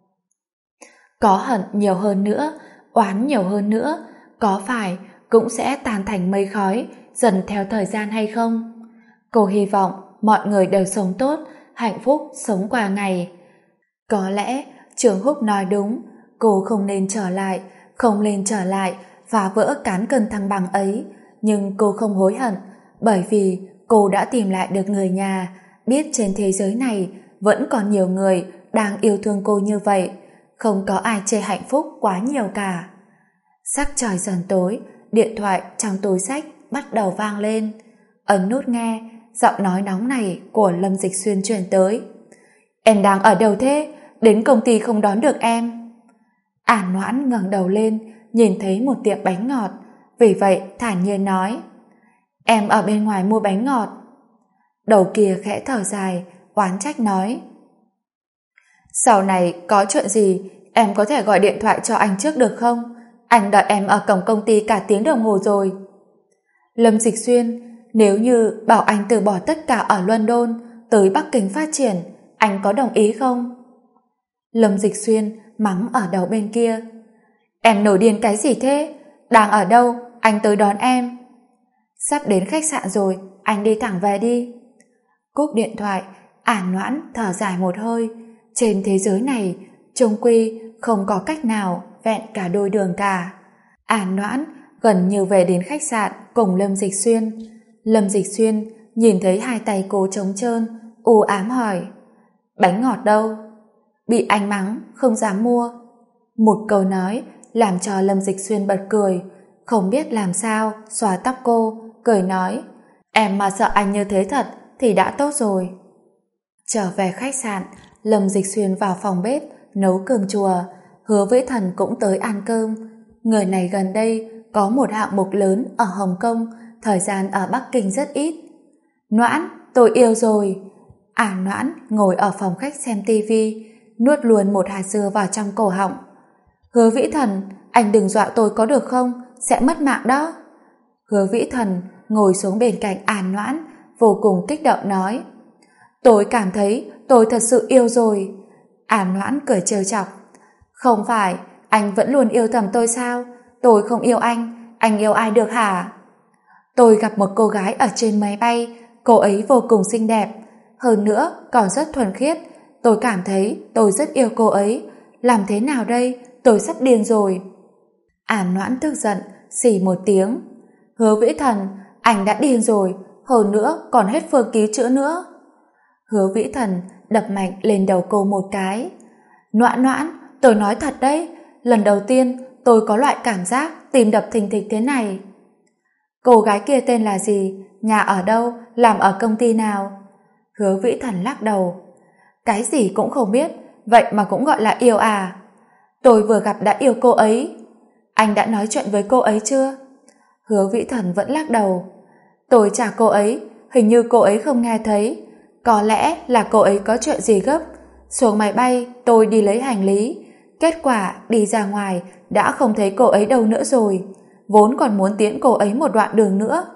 Có hận nhiều hơn nữa, oán nhiều hơn nữa, có phải cũng sẽ tan thành mây khói dần theo thời gian hay không? Cô hy vọng mọi người đều sống tốt, hạnh phúc sống qua ngày. Có lẽ Trường Húc nói đúng, cô không nên trở lại phá vỡ cán cân thăng bằng ấy, nhưng cô không hối hận, bởi vì cô đã tìm lại được người nhà, biết trên thế giới này vẫn còn nhiều người đang yêu thương cô như vậy, không có ai chê hạnh phúc quá nhiều cả. Sắc trời dần tối, điện thoại trong túi xách bắt đầu vang lên. Ấn nút nghe, giọng nói nóng này của Lâm Dịch Xuyên truyền tới. Em đang ở đâu thế? Đến công ty không đón được em. An Noãn ngẩng đầu lên, nhìn thấy một tiệm bánh ngọt, vì vậy thản nhiên nói. Em ở bên ngoài mua bánh ngọt. Đầu kia khẽ thở dài, oán trách nói. Sau này có chuyện gì, em có thể gọi điện thoại cho anh trước được không? Anh đợi em ở cổng công ty cả tiếng đồng hồ rồi. Lâm Dịch Xuyên, nếu như bảo anh từ bỏ tất cả ở London tới Bắc Kinh phát triển, anh có đồng ý không? Lâm Dịch Xuyên mắng ở đầu bên kia. Em nổi điên cái gì thế? Đang ở đâu? Anh tới đón em. Sắp đến khách sạn rồi, anh đi thẳng về đi. Cúp điện thoại, An Noãn thở dài một hơi. Trên thế giới này, chung quy không có cách nào vẹn cả đôi đường cả. An Noãn gần như về đến khách sạn cùng Lâm Dịch Xuyên. Lâm Dịch Xuyên nhìn thấy hai tay cô trống trơn, u ám hỏi. Bánh ngọt đâu? Bị anh mắng, không dám mua. Một câu nói làm cho Lâm Dịch Xuyên bật cười, không biết làm sao xòa tóc cô, cười nói. Em mà sợ anh như thế thật thì đã tốt rồi. Trở về khách sạn, Lâm Dịch Xuyên vào phòng bếp nấu cơm chùa. Hứa Vĩ Thần cũng tới ăn cơm. Người này gần đây có một hạng mục lớn ở Hồng Kông, thời gian ở Bắc Kinh rất ít. Noãn, tôi yêu rồi. Noãn ngồi ở phòng khách xem tivi, nuốt luôn một hạt dưa vào trong cổ họng. Hứa Vĩ Thần, anh đừng dọa tôi có được không? Sẽ mất mạng đó. Hứa Vĩ Thần ngồi xuống bên cạnh Noãn, vô cùng kích động nói. Tôi cảm thấy tôi thật sự yêu rồi. Noãn cười trêu chọc. Không phải, anh vẫn luôn yêu thầm tôi sao? Tôi không yêu anh yêu ai được hả? Tôi gặp một cô gái ở trên máy bay, cô ấy vô cùng xinh đẹp, hơn nữa còn rất thuần khiết. Tôi cảm thấy tôi rất yêu cô ấy. Làm thế nào đây? Tôi sắp điên rồi. Noãn tức giận, xì một tiếng. Hứa Vĩ Thần, anh đã điên rồi, hơn nữa còn hết phương cứu chữa nữa. Hứa Vĩ Thần đập mạnh lên đầu cô một cái. Noãn, tôi nói thật đấy, lần đầu tiên tôi có loại cảm giác tim đập thình thịch thế này. Cô gái kia tên là gì? Nhà ở đâu? Làm ở công ty nào? Hứa Vĩ Thần lắc đầu. Cái gì cũng không biết, vậy mà cũng gọi là yêu à? Tôi vừa gặp đã yêu cô ấy. Anh đã nói chuyện với cô ấy chưa? Hứa Vĩ Thần vẫn lắc đầu. Tôi trả cô ấy, hình như cô ấy không nghe thấy. Có lẽ là cô ấy có chuyện gì gấp. Xuống máy bay, tôi đi lấy hành lý. Kết quả đi ra ngoài đã không thấy cô ấy đâu nữa rồi. Vốn còn muốn tiễn cô ấy một đoạn đường nữa.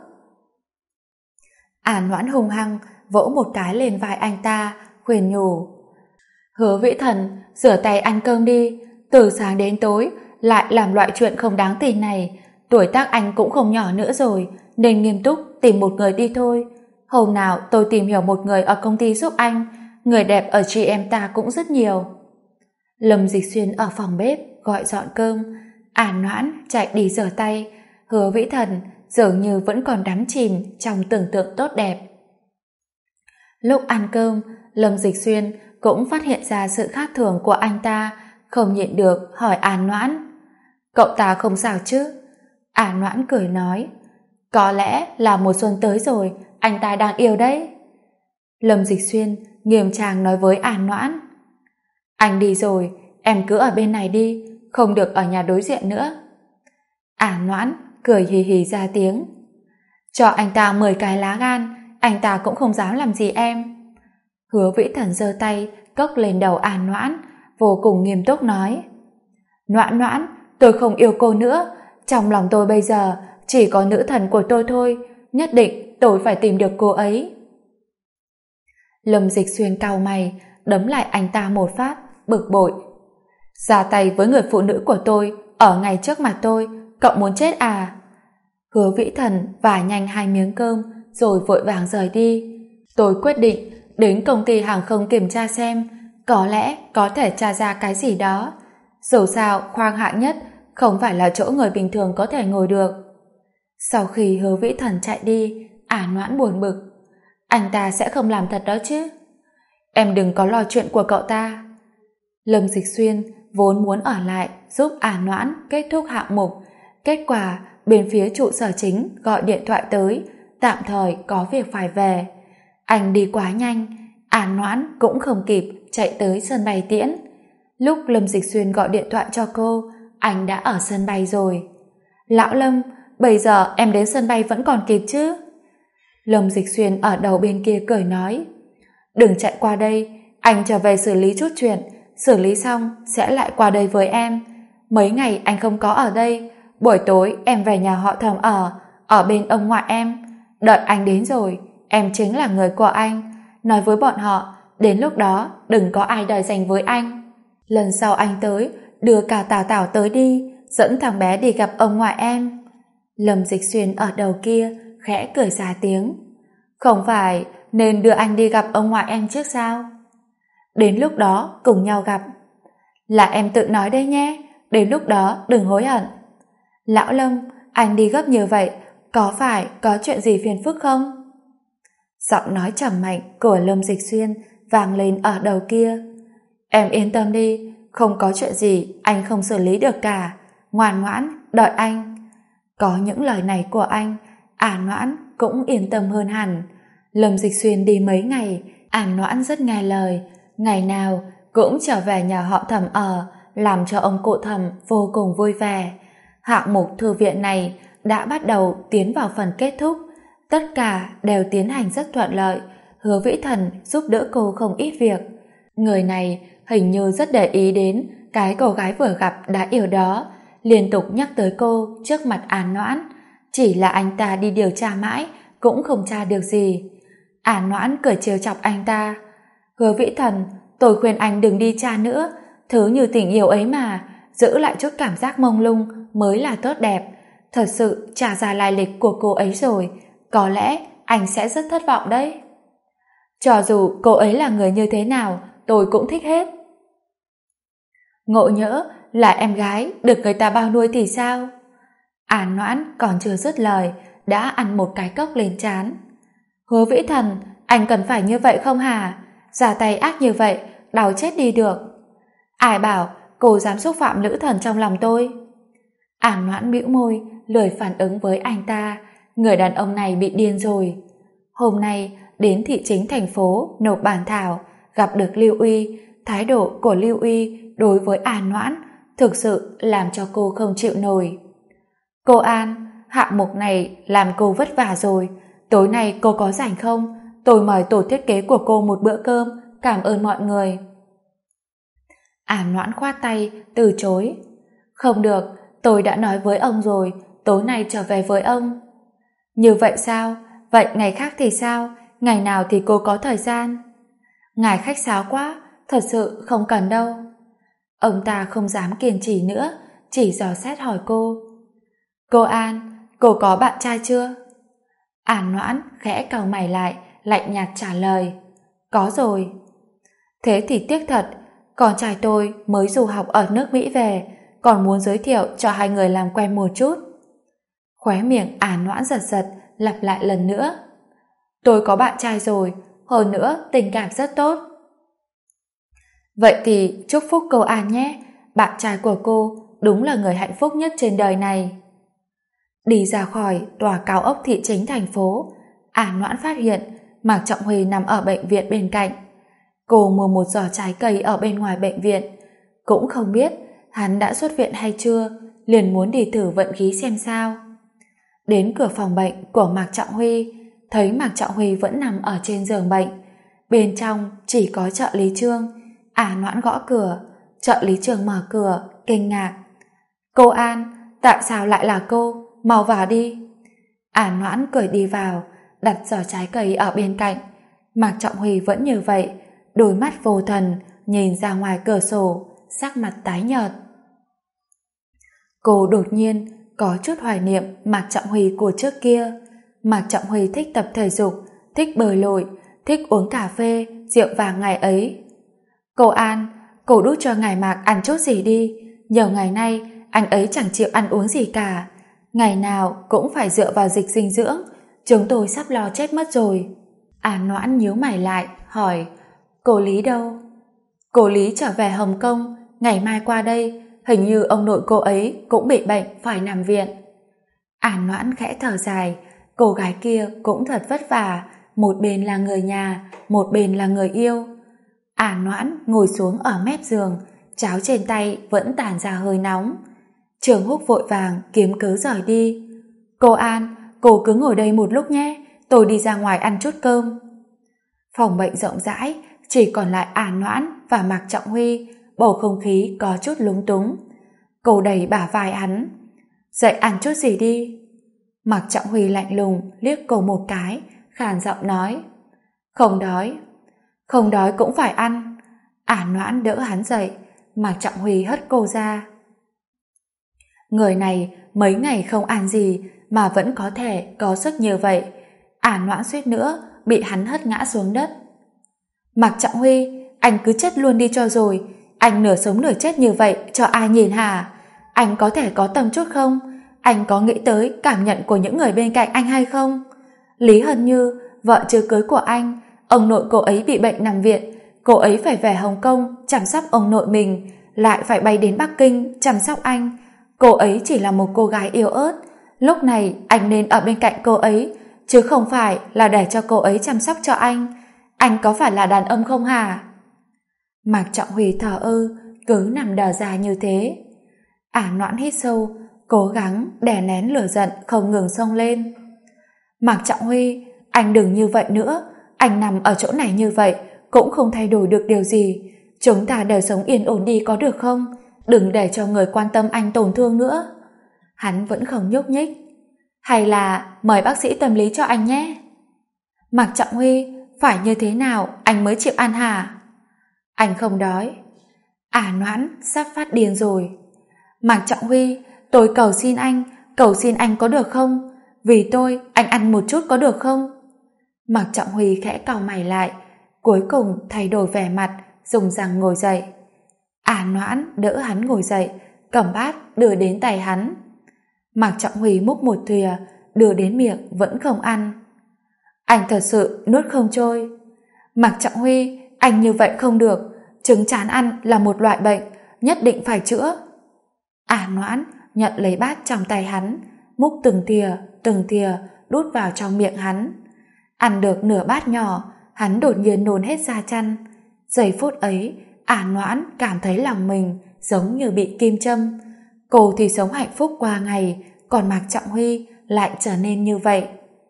Noãn hung hăng vỗ một cái lên vai anh ta, khuyên nhủ. Hứa Vĩ Thần, rửa tay ăn cơm đi. Từ sáng đến tối lại làm loại chuyện không đáng tin này. Tuổi tác anh cũng không nhỏ nữa rồi, nên nghiêm túc tìm một người đi thôi. Hôm nào tôi tìm hiểu một người ở công ty giúp anh. Người đẹp ở chị em ta cũng rất nhiều. Lâm Dịch Xuyên ở phòng bếp gọi dọn cơm. Noãn chạy đi rửa tay. Hứa Vĩ Thần dường như vẫn còn đắm chìm trong tưởng tượng tốt đẹp. Lúc ăn cơm, Lâm Dịch Xuyên cũng phát hiện ra sự khác thường của anh ta, không nhịn được hỏi Noãn. Cậu ta không sao chứ? Noãn cười nói. Có lẽ là mùa xuân tới rồi, anh ta đang yêu đấy. Lâm Dịch Xuyên nghiêm trang nói với Noãn. Anh đi rồi, em cứ ở bên này đi, không được ở nhà đối diện nữa. Noãn cười hì hì ra tiếng. Cho anh ta 10 cái lá gan, anh ta cũng không dám làm gì em. Hứa Vĩ Thần giơ tay cốc lên đầu Noãn, vô cùng nghiêm túc nói. Noãn, tôi không yêu cô nữa. Trong lòng tôi bây giờ chỉ có nữ thần của tôi thôi. Nhất định tôi phải tìm được cô ấy. Lâm Dịch Xuyên cau mày, đấm lại anh ta một phát, bực bội. Ra tay với người phụ nữ của tôi ở ngay trước mặt tôi, cậu muốn chết à? Hứa Vĩ Thần vả nhanh 2 miếng cơm rồi vội vàng rời đi. Tôi quyết định đến công ty hàng không kiểm tra xem, có lẽ có thể tra ra cái gì đó. Dù sao khoang hạng nhất không phải là chỗ người bình thường có thể ngồi được. Sau khi Hứa Vĩ Thần chạy đi, Noãn buồn bực. Anh ta sẽ không làm thật đó chứ? Em đừng có lo chuyện của cậu ta. Lâm Dịch Xuyên vốn muốn ở lại giúp Noãn kết thúc hạng mục, kết quả bên phía trụ sở chính gọi điện thoại tới, tạm thời có việc phải về. Anh đi quá nhanh, Noãn cũng không kịp chạy tới sân bay tiễn. Lúc Lâm Dịch Xuyên gọi điện thoại cho cô, anh đã ở sân bay rồi. Lão Lâm, bây giờ em đến sân bay vẫn còn kịp chứ? Lâm Dịch Xuyên ở đầu bên kia cười nói. Đừng chạy qua đây, anh trở về xử lý chút chuyện, xử lý xong sẽ lại qua đây với em. Mấy ngày anh không có ở đây, buổi tối em về nhà họ Thẩm ở bên ông ngoại em. Đợi anh đến rồi, em chính là người của anh. Nói với bọn họ, đến lúc đó đừng có ai đòi giành với anh. Lần sau anh tới, đưa cả Tào Tào tới đi, dẫn thằng bé đi gặp ông ngoại em. Lâm Dịch Xuyên ở đầu kia khẽ cười ra tiếng. Không phải nên đưa anh đi gặp ông ngoại em trước sao? Đến lúc đó cùng nhau gặp. Là em tự nói đây nhé, đến lúc đó đừng hối hận. Lão Lâm, anh đi gấp như vậy, có phải có chuyện gì phiền phức không? Giọng nói trầm mạnh của Lâm Dịch Xuyên vang lên ở đầu kia. Em yên tâm đi, không có chuyện gì anh không xử lý được cả. Ngoan ngoãn, đợi anh. Có những lời này của anh, Noãn cũng yên tâm hơn hẳn. Lâm Dịch Xuyên đi mấy ngày, Noãn rất nghe lời, ngày nào cũng trở về nhà họ Thẩm làm cho ông cụ Thẩm vô cùng vui vẻ. Hạng mục thư viện này đã bắt đầu tiến vào phần kết thúc, tất cả đều tiến hành rất thuận lợi. Hứa Vĩ Thần giúp đỡ cô không ít việc. Người này hình như rất để ý đến cái cô gái vừa gặp đã yêu đó, liên tục nhắc tới cô trước mặt An Noãn. Chỉ là anh ta đi điều tra mãi cũng không tra được gì. An Noãn cười trêu chọc anh ta. Hứa Vĩ Thần, tôi khuyên anh đừng đi tra nữa, thứ như tình yêu ấy mà, giữ lại chút cảm giác mông lung mới là tốt đẹp. Thật sự trả ra lai lịch của cô ấy rồi, có lẽ anh sẽ rất thất vọng đấy. Cho dù cô ấy là người như thế nào, tôi cũng thích hết. Ngộ nhỡ là em gái được người ta bao nuôi thì sao? An Noãn còn chưa dứt lời đã ăn một cái cốc lên trán. Hứa Vĩ Thần, anh cần phải như vậy không hả? Ra tay ác như vậy, đau chết đi được. Ai bảo cô dám xúc phạm nữ thần trong lòng tôi? An Noãn bĩu môi, lười phản ứng với anh ta. Người đàn ông này bị điên rồi. Hôm nay đến thị chính thành phố nộp bản thảo, gặp được Lưu Uy. Thái độ của Lưu Uy đối với An Noãn thực sự làm cho cô không chịu nổi. Cô An, hạng mục này làm cô vất vả rồi. Tối nay cô có rảnh không? Tôi mời tổ thiết kế của cô một bữa cơm, cảm ơn mọi người. An Noãn khoát tay, từ chối. Không được, tôi đã nói với ông rồi, tối nay trở về với ông. Như vậy sao? Vậy ngày khác thì sao? Ngày nào thì cô có thời gian? Ngài khách sáo quá, thật sự không cần đâu. Ông ta không dám kiên trì nữa, chỉ dò xét hỏi cô. Cô An, cô có bạn trai chưa? An Noãn khẽ cau mày lại, lạnh nhạt trả lời. Có rồi. Thế thì tiếc thật, con trai tôi mới du học ở nước Mỹ về, còn muốn giới thiệu cho hai người làm quen một chút. Khóe miệng An Noãn giật giật, lặp lại lần nữa. Tôi có bạn trai rồi, hơn nữa tình cảm rất tốt. Vậy thì chúc phúc cô An nhé, bạn trai của cô đúng là người hạnh phúc nhất trên đời này. Đi ra khỏi tòa cao ốc thị chính thành phố, An Noãn phát hiện Mạc Trọng Huy nằm ở bệnh viện bên cạnh. Cô mua một giỏ trái cây ở bên ngoài bệnh viện, cũng không biết hắn đã xuất viện hay chưa, liền muốn đi thử vận khí xem sao. Đến cửa phòng bệnh của Mạc Trọng Huy, thấy Mạc Trọng Huy vẫn nằm ở trên giường bệnh. Bên trong chỉ có trợ lý Trương. An Noãn gõ cửa, trợ lý Trương mở cửa, kinh ngạc. Cô An, tại sao lại là cô? Mau vào đi. An Noãn cười đi vào, đặt giỏ trái cây ở bên cạnh. Mạc Trọng Huy vẫn như vậy, đôi mắt vô thần, nhìn ra ngoài cửa sổ, sắc mặt tái nhợt. Cô đột nhiên có chút hoài niệm Mạc Trọng Huy của trước kia. Mạc Trọng Huy thích tập thể dục, thích bơi lội, thích uống cà phê, rượu vàng ngày ấy. Cô An, cô đút cho ngài Mạc ăn chút gì đi. Nhiều ngày nay anh ấy chẳng chịu ăn uống gì cả, ngày nào cũng phải dựa vào dịch dinh dưỡng, chúng tôi sắp lo chết mất rồi. An Noãn nhíu mày lại, hỏi, cô Lý đâu? Cô Lý trở về Hồng Kông, ngày mai qua đây, hình như ông nội cô ấy cũng bị bệnh phải nằm viện. An Noãn khẽ thở dài, cô gái kia cũng thật vất vả, một bên là người nhà, một bên là người yêu. An Noãn ngồi xuống ở mép giường, cháo trên tay vẫn tản ra hơi nóng. Trường Húc vội vàng kiếm cớ rời đi. Cô An, cô cứ ngồi đây một lúc nhé, tôi đi ra ngoài ăn chút cơm. Phòng bệnh rộng rãi, chỉ còn lại An Noãn và Mạc Trọng Huy, bầu không khí có chút lúng túng. Cô đẩy bả vai hắn. Dậy ăn chút gì đi. Mạc Trọng Huy lạnh lùng liếc cô một cái, khàn giọng nói. Không đói. Không đói cũng phải ăn. An Noãn đỡ hắn dậy, Mạc Trọng Huy hất cô ra. Người này mấy ngày không ăn gì mà vẫn có thể có sức như vậy. An Noãn suýt nữa bị hắn hất ngã xuống đất. Mạc Trọng Huy, anh cứ chết luôn đi cho rồi. Anh nửa sống nửa chết như vậy cho ai nhìn hả? Anh có thể có tâm chút không? Anh có nghĩ tới cảm nhận của những người bên cạnh anh hay không? Lý Hân Như, vợ chưa cưới của anh, ông nội cô ấy bị bệnh nằm viện, cô ấy phải về Hồng Kông chăm sóc ông nội mình, lại phải bay đến Bắc Kinh chăm sóc anh. Cô ấy chỉ là một cô gái yếu ớt, lúc này anh nên ở bên cạnh cô ấy, chứ không phải là để cho cô ấy chăm sóc cho anh. Anh có phải là đàn ông không hả? Mạc Trọng Huy thở ơ, cứ nằm đờ ra như thế. An Noãn hít sâu, cố gắng đè nén lửa giận không ngừng xông lên. Mạc Trọng Huy, anh đừng như vậy nữa, anh nằm ở chỗ này như vậy cũng không thay đổi được điều gì. Chúng ta đều sống yên ổn đi có được không? Đừng để cho người quan tâm anh tổn thương nữa. Hắn vẫn không nhúc nhích. Hay là mời bác sĩ tâm lý cho anh nhé. Mạc Trọng Huy, phải như thế nào anh mới chịu ăn hả? Anh không đói. Noãn sắp phát điên rồi. Mạc Trọng Huy, tôi cầu xin anh có được không? Vì tôi, anh ăn một chút có được không? Mạc Trọng Huy khẽ cau mày lại, cuối cùng thay đổi vẻ mặt, dùng răng ngồi dậy. Noãn đỡ hắn ngồi dậy, cầm bát đưa đến tay hắn. Mạc Trọng Huy múc một thìa, đưa đến miệng vẫn không ăn. Anh thật sự nuốt không trôi. Mạc Trọng Huy, anh như vậy không được, trứng chán ăn là một loại bệnh, nhất định phải chữa. Noãn nhận lấy bát trong tay hắn, múc từng thìa đút vào trong miệng hắn. Ăn được nửa bát nhỏ, hắn đột nhiên nôn hết ra chăn. Giây phút ấy, Noãn cảm thấy lòng mình giống như bị kim châm. Cô thì sống hạnh phúc qua ngày, còn Mạc Trọng Huy lại trở nên như vậy.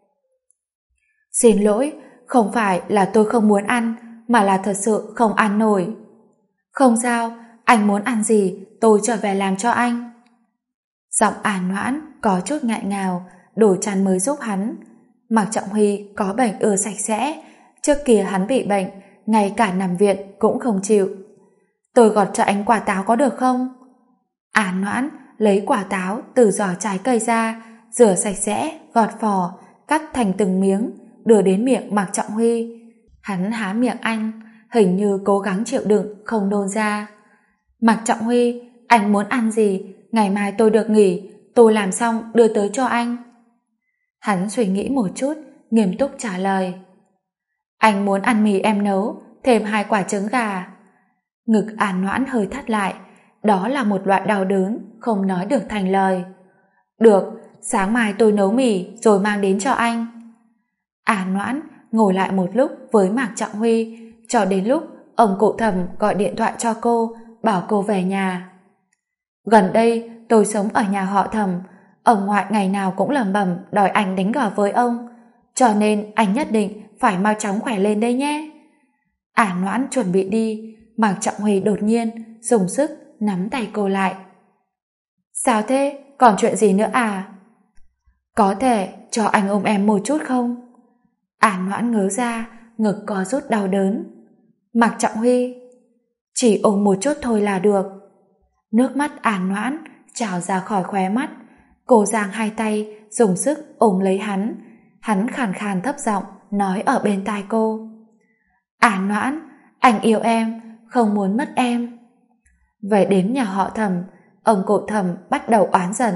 Xin lỗi, không phải là tôi không muốn ăn, mà là thật sự không ăn nổi. Không sao, anh muốn ăn gì, tôi trở về làm cho anh. Giọng Noãn có chút ngại ngào, đổi chăn mới giúp hắn. Mạc Trọng Huy có bệnh ưa sạch sẽ, trước kia hắn bị bệnh, ngay cả nằm viện cũng không chịu. Tôi gọt cho anh quả táo có được không? Noãn lấy quả táo từ giỏ trái cây ra, rửa sạch sẽ, gọt vỏ, cắt thành từng miếng, đưa đến miệng Mạc Trọng Huy. Hắn há miệng ăn, hình như cố gắng chịu đựng không nôn ra. Mạc Trọng Huy, anh muốn ăn gì? Ngày mai tôi được nghỉ, tôi làm xong đưa tới cho anh. Hắn suy nghĩ một chút, nghiêm túc trả lời. Anh muốn ăn mì em nấu, thêm 2 quả trứng gà. Ngực Noãn hơi thắt lại, đó là một loại đau đớn, không nói được thành lời. Được, sáng mai tôi nấu mì rồi mang đến cho anh. Noãn ngồi lại một lúc với Mạc Trọng Huy, cho đến lúc ông cụ Thẩm gọi điện thoại cho cô, bảo cô về nhà. Gần đây tôi sống ở nhà họ Thẩm, ông ngoại ngày nào cũng lẩm bẩm đòi anh đánh gò với ông, cho nên anh nhất định phải mau chóng khỏe lên đây nhé. Noãn chuẩn bị đi, Mạc Trọng Huy đột nhiên dùng sức nắm tay cô lại. Sao thế? Còn chuyện gì nữa à? Có thể cho anh ôm em một chút không? Noãn ngớ ra, ngực có rút đau đớn. Mạc Trọng Huy, chỉ ôm một chút thôi là được. Nước mắt Noãn trào ra khỏi khóe mắt, cô giang hai tay dùng sức ôm lấy hắn. Hắn khàn khàn thấp giọng nói ở bên tai cô. Noãn, anh yêu em, không muốn mất em. Về đến nhà họ Thẩm, ông cụ Thẩm bắt đầu oán giận.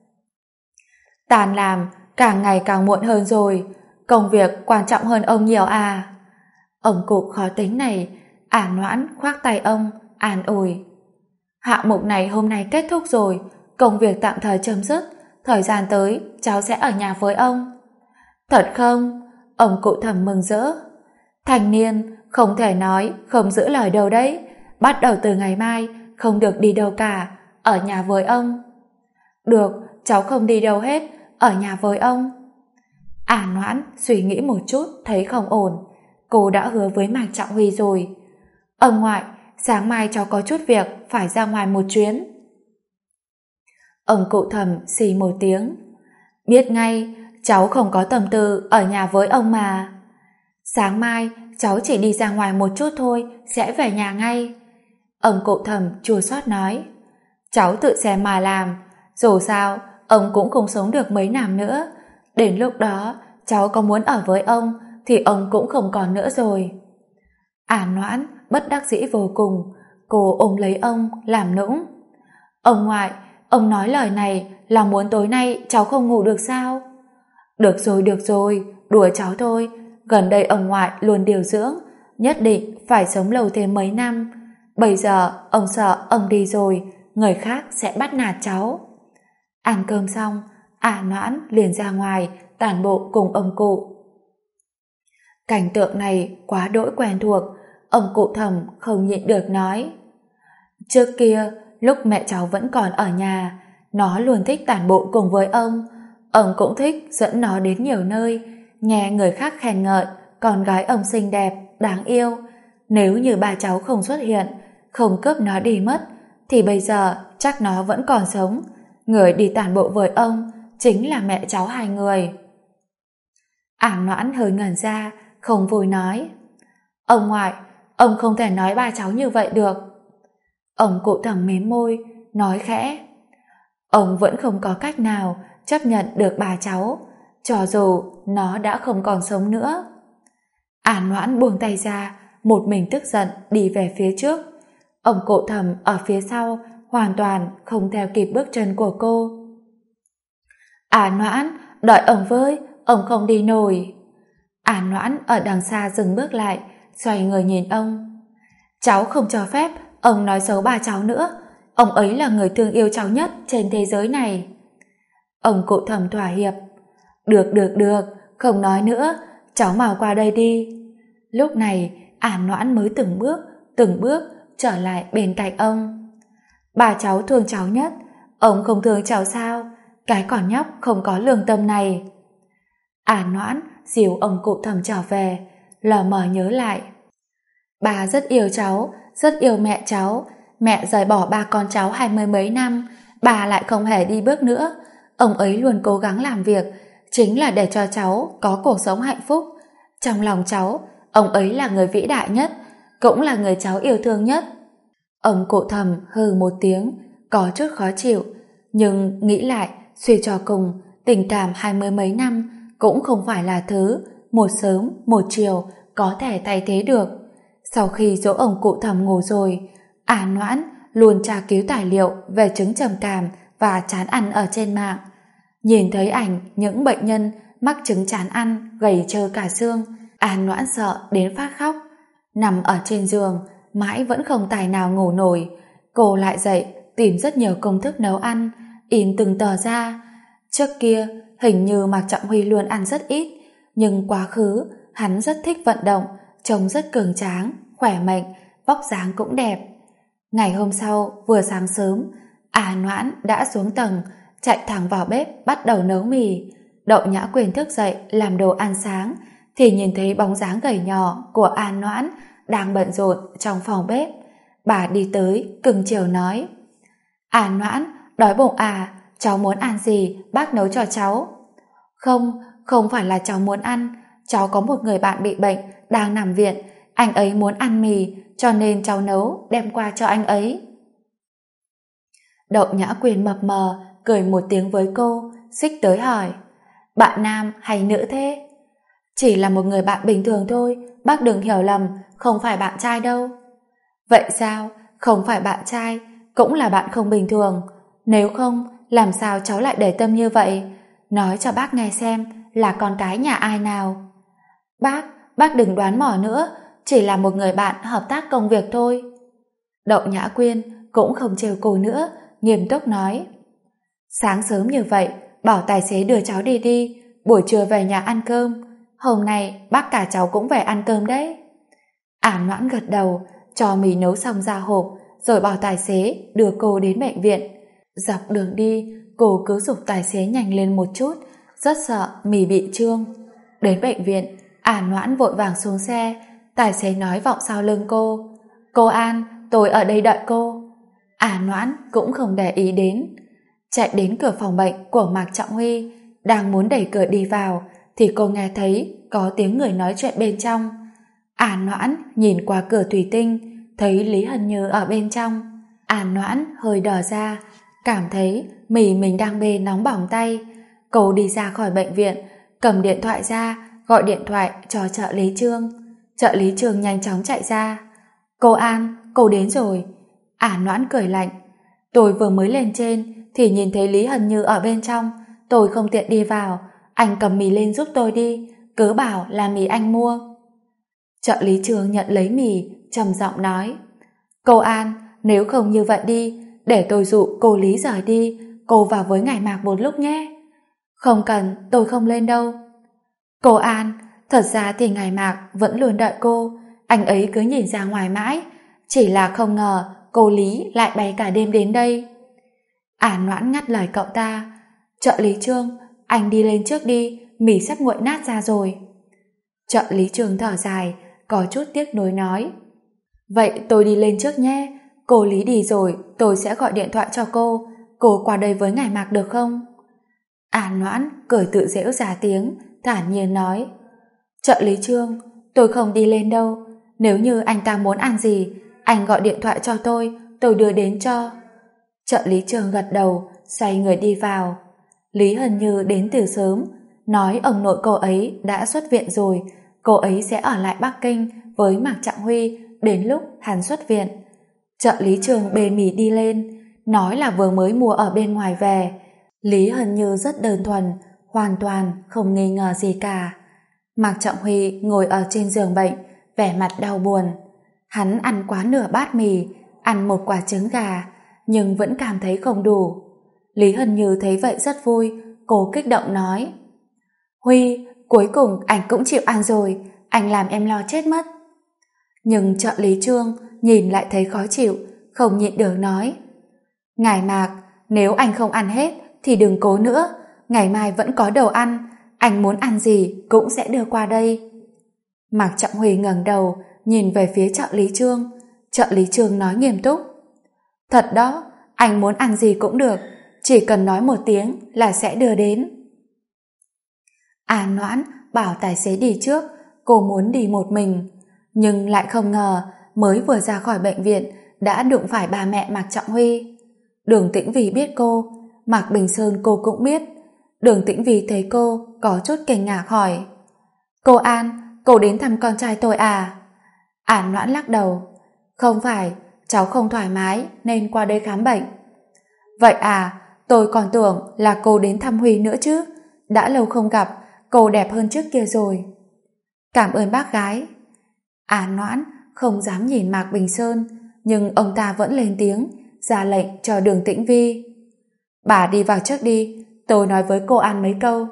Tàn làm càng ngày càng muộn hơn rồi, công việc quan trọng hơn ông nhiều à? Ông cụ khó tính này, Noãn khoác tay ông, an ủi. Hạng mục này hôm nay kết thúc rồi, công việc tạm thời chấm dứt, thời gian tới cháu sẽ ở nhà với ông. Thật không? Ông cụ Thẩm mừng rỡ. Thanh niên, không thể nói không giữ lời đâu đấy, bắt đầu từ ngày mai không được đi đâu cả, ở nhà với ông. Được, cháu không đi đâu hết, ở nhà với ông. Noãn suy nghĩ một chút thấy không ổn, cô đã hứa với Mạc Trọng Huy rồi. Ông ngoại, sáng mai cháu có chút việc phải ra ngoài một chuyến. Ông cụ Thẩm xì một tiếng. Biết ngay, cháu không có tâm tư ở nhà với ông mà. Sáng mai cháu chỉ đi ra ngoài một chút thôi, sẽ về nhà ngay. Ông cụ Thẩm chua xót nói. Cháu tự xem mà làm, dù sao ông cũng không sống được mấy năm nữa. Đến lúc đó cháu có muốn ở với ông thì ông cũng không còn nữa rồi. Noãn bất đắc dĩ vô cùng, cô ôm lấy ông làm nũng. Ông ngoại, ông nói lời này là muốn tối nay cháu không ngủ được sao? Được rồi, đùa cháu thôi. Gần đây ông ngoại luôn điều dưỡng, nhất định phải sống lâu thêm mấy năm. Bây giờ ông sợ ông đi rồi, người khác sẽ bắt nạt cháu. Ăn cơm xong, Noãn liền ra ngoài tản bộ cùng ông cụ. Cảnh tượng này quá đỗi quen thuộc, ông cụ Thẩm không nhịn được nói. Trước kia, lúc mẹ cháu vẫn còn ở nhà, Nó luôn thích tản bộ cùng với ông cũng thích dẫn nó đến nhiều nơi, nghe người khác khen ngợi con gái ông xinh đẹp, đáng yêu. Nếu như ba cháu không xuất hiện, không cướp nó đi mất, thì bây giờ chắc nó vẫn còn sống. Người đi tản bộ với ông chính là mẹ cháu hai người. Noãn hơi ngẩn ra, không vui nói: Ông ngoại, ông không thể nói ba cháu như vậy được. Ông Cụ Thầm mím môi, nói khẽ: Ông vẫn không có cách nào chấp nhận được bà cháu, cho dù nó đã không còn sống nữa. Noãn buông tay ra, một mình tức giận đi về phía trước. Ông Cụ Thầm ở phía sau hoàn toàn không theo kịp bước chân của cô. Noãn, đợi ông với, ông không đi nổi. Noãn ở đằng xa dừng bước lại, xoay người nhìn ông. Cháu không cho phép ông nói xấu ba cháu nữa. Ông ấy là người thương yêu cháu nhất trên thế giới này. Ông Cụ Thầm thỏa hiệp. Được, không nói nữa, cháu mau qua đây đi. Lúc này, Noãn mới từng bước trở lại bên cạnh ông. Bà cháu thương cháu nhất, ông không thương cháu sao? Cái con nhóc không có lương tâm này. Noãn dìu ông Cụ Thầm trở về, lờ mờ nhớ lại. Bà rất yêu cháu, rất yêu mẹ cháu. Mẹ rời bỏ ba con cháu 20 mấy năm, bà lại không hề đi bước nữa. Ông ấy luôn cố gắng làm việc, chính là để cho cháu có cuộc sống hạnh phúc. Trong lòng cháu, ông ấy là người vĩ đại nhất, cũng là người cháu yêu thương nhất. Ông Cụ Thầm hừ một tiếng, có chút khó chịu, nhưng nghĩ lại, suy cho cùng, tình cảm 20 mấy năm cũng không phải là thứ một sớm một chiều có thể thay thế được. Sau khi dỗ ông Cụ Thầm ngủ rồi, Noãn luôn tra cứu tài liệu về chứng trầm cảm và chán ăn ở trên mạng. Nhìn thấy ảnh những bệnh nhân mắc chứng chán ăn gầy trơ cả xương, Noãn sợ đến phát khóc. Nằm ở trên giường, mãi vẫn không tài nào ngủ nổi. Cô lại dậy tìm rất nhiều công thức nấu ăn, in từng tờ ra. Trước kia hình như Mạc Trọng Huy luôn ăn rất ít, nhưng quá khứ hắn rất thích vận động, trông rất cường tráng, khỏe mạnh, vóc dáng cũng đẹp. Ngày hôm sau, vừa sáng sớm, Noãn đã xuống tầng, chạy thẳng vào bếp bắt đầu nấu mì. Đậu Nhã Quyền thức dậy làm đồ ăn sáng, thì nhìn thấy bóng dáng gầy nhỏ của Noãn đang bận rộn trong phòng bếp. Bà đi tới, cưng chiều nói: Noãn, đói bụng cháu muốn ăn gì, bác nấu cho cháu. Không phải là cháu muốn ăn, cháu có một người bạn bị bệnh, đang nằm viện, anh ấy muốn ăn mì, cho nên cháu nấu, đem qua cho anh ấy. Đậu Nhã Quyền mập mờ, cười một tiếng với cô, xích tới hỏi: Bạn nam hay nữ thế? Chỉ là một người bạn bình thường thôi, bác đừng hiểu lầm, không phải bạn trai đâu. Vậy sao? Không phải bạn trai, cũng là bạn không bình thường. Nếu không, làm sao cháu lại để tâm như vậy? Nói cho bác nghe xem, là con cái nhà ai nào? Bác đừng đoán mò nữa, chỉ là một người bạn hợp tác công việc thôi. Đậu Nhã Quyên cũng không trêu cô nữa, nghiêm túc nói: Sáng sớm như vậy, bảo tài xế đưa cháu đi, buổi trưa về nhà ăn cơm. Hôm nay bác cả cháu cũng về ăn cơm đấy. Noãn gật đầu, cho mì nấu xong ra hộp, rồi bảo tài xế đưa cô đến bệnh viện. Dọc đường đi, cô cứ giục tài xế nhanh lên một chút, rất sợ mì bị trương. Đến bệnh viện, Noãn vội vàng xuống xe. Tài xế nói vọng sau lưng cô: Cô An, tôi ở đây đợi cô. Noãn cũng không để ý đến. Chạy đến cửa phòng bệnh của Mạc Trọng Huy, đang muốn đẩy cửa đi vào thì cô nghe thấy có tiếng người nói chuyện bên trong. Noãn nhìn qua cửa thủy tinh, thấy Lý Hân Như ở bên trong. Noãn hơi đờ ra, cảm thấy mì mình đang bê nóng bỏng tay. Cô đi ra khỏi bệnh viện, cầm điện thoại ra, gọi điện thoại cho trợ lý Trương. Trợ lý Trương nhanh chóng chạy ra: Cô An, cô đến rồi. Noãn cười lạnh: Tôi vừa mới lên trên thì nhìn thấy Lý Hân Như ở bên trong, tôi không tiện đi vào, anh cầm mì lên giúp tôi đi, cứ bảo là mì anh mua. Trợ lý Trương nhận lấy mì, trầm giọng nói: Cô An, nếu không như vậy đi, để tôi dụ cô Lý rời đi, cô vào với Ngải Mạc một lúc nhé. Không cần, tôi không lên đâu. Cô An, thật ra thì Ngải Mạc vẫn luôn đợi cô, anh ấy cứ nhìn ra ngoài mãi, chỉ là không ngờ cô Lý lại bay cả đêm đến đây. Noãn ngắt lời cậu ta. Trợ lý Trương, anh đi lên trước đi, mì sắp nguội nát ra rồi. Trợ lý Trương thở dài, có chút tiếc nuối nói. Vậy tôi đi lên trước nhé, cô Lý đi rồi, tôi sẽ gọi điện thoại cho cô qua đây với ngài Mạc được không? Noãn cười tự giễu ra tiếng, thản nhiên nói. Trợ lý Trương, tôi không đi lên đâu, nếu như anh ta muốn ăn gì, anh gọi điện thoại cho tôi đưa đến cho. Trợ lý Trương gật đầu, xoay người đi vào. Lý Hân Như đến từ sớm, nói ông nội cô ấy đã xuất viện rồi, cô ấy sẽ ở lại Bắc Kinh với Mạc Trọng Huy đến lúc hắn xuất viện. Trợ lý Trương bê mì đi lên, nói là vừa mới mua ở bên ngoài về. Lý Hân Như rất đơn thuần, hoàn toàn không nghi ngờ gì cả. Mạc Trọng Huy ngồi ở trên giường bệnh, vẻ mặt đau buồn. Hắn ăn quá nửa bát mì, ăn một quả trứng gà, nhưng vẫn cảm thấy không đủ. Lý Hân Như thấy vậy rất vui, cô kích động nói. Huy, cuối cùng anh cũng chịu ăn rồi, anh làm em lo chết mất. Nhưng trợ lý Trương nhìn lại thấy khó chịu, không nhịn được nói. Ngài Mạc, nếu anh không ăn hết thì đừng cố nữa, ngày mai vẫn có đồ ăn, anh muốn ăn gì cũng sẽ đưa qua đây. Mạc Trọng Huy ngẩng đầu, nhìn về phía trợ lý Trương. Trợ lý Trương nói nghiêm túc. Thật đó, anh muốn ăn gì cũng được, chỉ cần nói một tiếng là sẽ đưa đến. Noãn bảo tài xế đi trước, cô muốn đi một mình, nhưng lại không ngờ mới vừa ra khỏi bệnh viện đã đụng phải bà mẹ Mạc Trọng Huy. Đường Tĩnh Vy biết cô, Mạc Bình Sơn cô cũng biết. Đường Tĩnh Vy thấy cô có chút kinh ngạc hỏi. Cô An, cô đến thăm con trai tôi à? Noãn lắc đầu. Không phải, cháu không thoải mái nên qua đây khám bệnh. Vậy à, tôi còn tưởng là cô đến thăm Huy nữa chứ. Đã lâu không gặp, cô đẹp hơn trước kia rồi. Cảm ơn bác gái. Noãn không dám nhìn Mạc Bình Sơn, nhưng ông ta vẫn lên tiếng, ra lệnh cho Đường Tĩnh Vy. Bà đi vào trước đi, tôi nói với cô An mấy câu.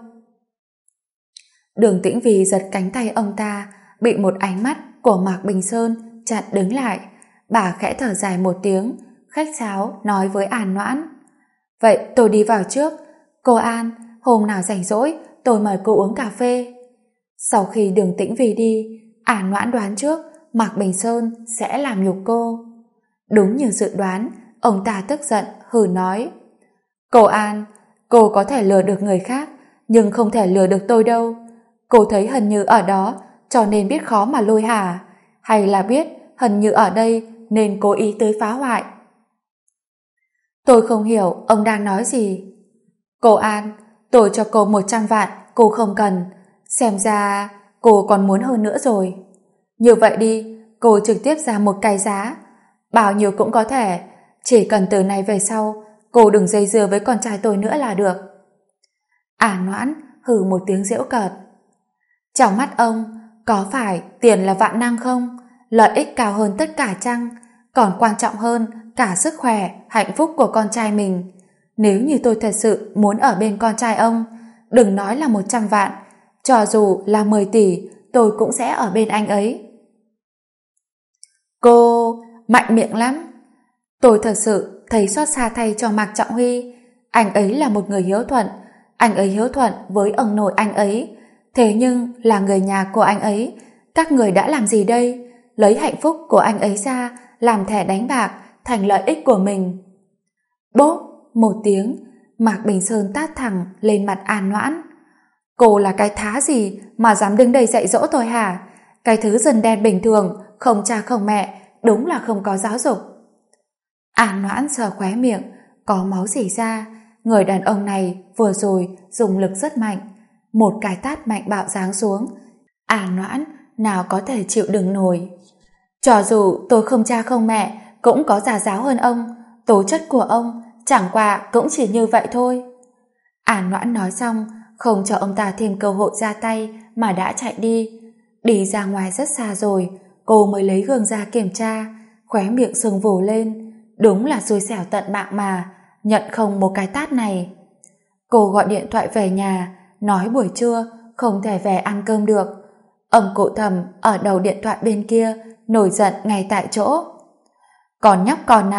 Đường Tĩnh Vy giật cánh tay ông ta, bị một ánh mắt của Mạc Bình Sơn chặn đứng lại. Bà khẽ thở dài một tiếng, khách sáo nói với Noãn. Vậy tôi đi vào trước. Cô An, hôm nào rảnh rỗi tôi mời cô uống cà phê. Sau khi Đường Tĩnh Vy đi, Noãn đoán trước Mạc Bình Sơn sẽ làm nhục cô. Đúng như dự đoán, ông ta tức giận hừ nói. Cô An, cô có thể lừa được người khác, nhưng không thể lừa được tôi đâu. Cô thấy Hân Như ở đó cho nên biết khó mà lôi hả? Hay là biết Hân Như ở đây nên cố ý tới phá hoại? Tôi không hiểu ông đang nói gì. Cô An, tôi cho cô 100 vạn, cô không cần. Xem ra cô còn muốn hơn nữa rồi. Như vậy đi, cô trực tiếp ra một cái giá. Bao nhiêu cũng có thể, chỉ cần từ nay về sau cô đừng dây dưa với con trai tôi nữa là được. Noãn hừ một tiếng giễu cợt. Trong mắt ông, có phải tiền là vạn năng không? Lợi ích cao hơn tất cả chăng? Còn quan trọng hơn cả sức khỏe, hạnh phúc của con trai mình. Nếu như tôi thật sự muốn ở bên con trai ông, đừng nói là 100 vạn, cho dù là 10 tỷ, tôi cũng sẽ ở bên anh ấy. Cô mạnh miệng lắm. Tôi thật sự thấy xót xa thay cho Mạc Trọng Huy. Anh ấy là một người hiếu thuận, anh ấy hiếu thuận với ông nội anh ấy. Thế nhưng là người nhà của anh ấy, các người đã làm gì đây? Lấy hạnh phúc của anh ấy ra làm thẻ đánh bạc thành lợi ích của mình. Bốp một tiếng, Mạc Bình Sơn tát thẳng lên mặt Noãn. Cô là cái thá gì mà dám đứng đây dạy dỗ tôi hả? Cái thứ dân đen bình thường, không cha không mẹ, đúng là không có giáo dục. Noãn sờ khóe miệng, có máu rỉ ra. Người đàn ông này vừa rồi dùng lực rất mạnh, một cái tát mạnh bạo giáng xuống. Noãn nào có thể chịu đựng nổi. Cho dù tôi không cha không mẹ, cũng có gia giáo hơn ông, tố chất của ông chẳng qua cũng chỉ như vậy thôi. Noãn nói xong, không cho ông ta thêm cơ hội ra tay mà đã chạy đi. Đi ra ngoài rất xa rồi, cô mới lấy gương ra kiểm tra, khóe miệng sưng vù lên. Đúng là xui xẻo tận mạng mà, nhận không một cái tát này. Cô gọi điện thoại về nhà, nói buổi trưa không thể về ăn cơm được. Ông cụ Thẩm ở đầu điện thoại bên kia nổi giận ngay tại chỗ. Còn nhóc con này,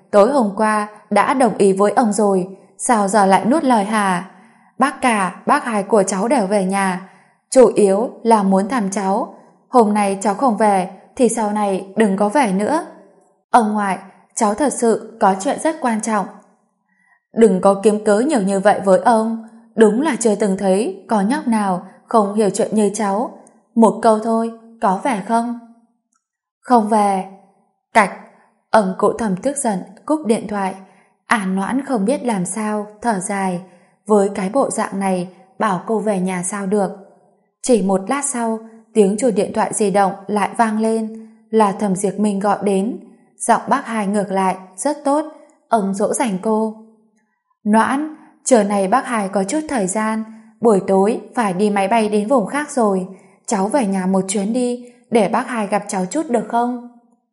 tối hôm qua đã đồng ý với ông rồi, sao giờ lại nuốt lời hả? Bác cả, bác hai của cháu đều về nhà, chủ yếu là muốn thăm cháu. Hôm nay cháu không về thì sau này đừng có về nữa. Ông ngoại, cháu thật sự có chuyện rất quan trọng. Đừng có kiếm cớ nhiều như vậy với ông, đúng là chưa từng thấy có nhóc nào không hiểu chuyện như cháu. Một câu thôi, có về không? Không về. Cạch, ông cụ Thẩm tức giận cúp điện thoại. Noãn không biết làm sao, thở dài. Với cái bộ dạng này, bảo cô về nhà sao được. Chỉ một lát sau, tiếng chuông điện thoại di động lại vang lên, là Thẩm Diệp Minh gọi đến. Giọng bác hai ngược lại, rất tốt, ông dỗ dành cô. Noãn, trưa nay bác hai có chút thời gian, buổi tối phải đi máy bay đến vùng khác rồi, cháu về nhà một chuyến đi, để bác hai gặp cháu chút được không?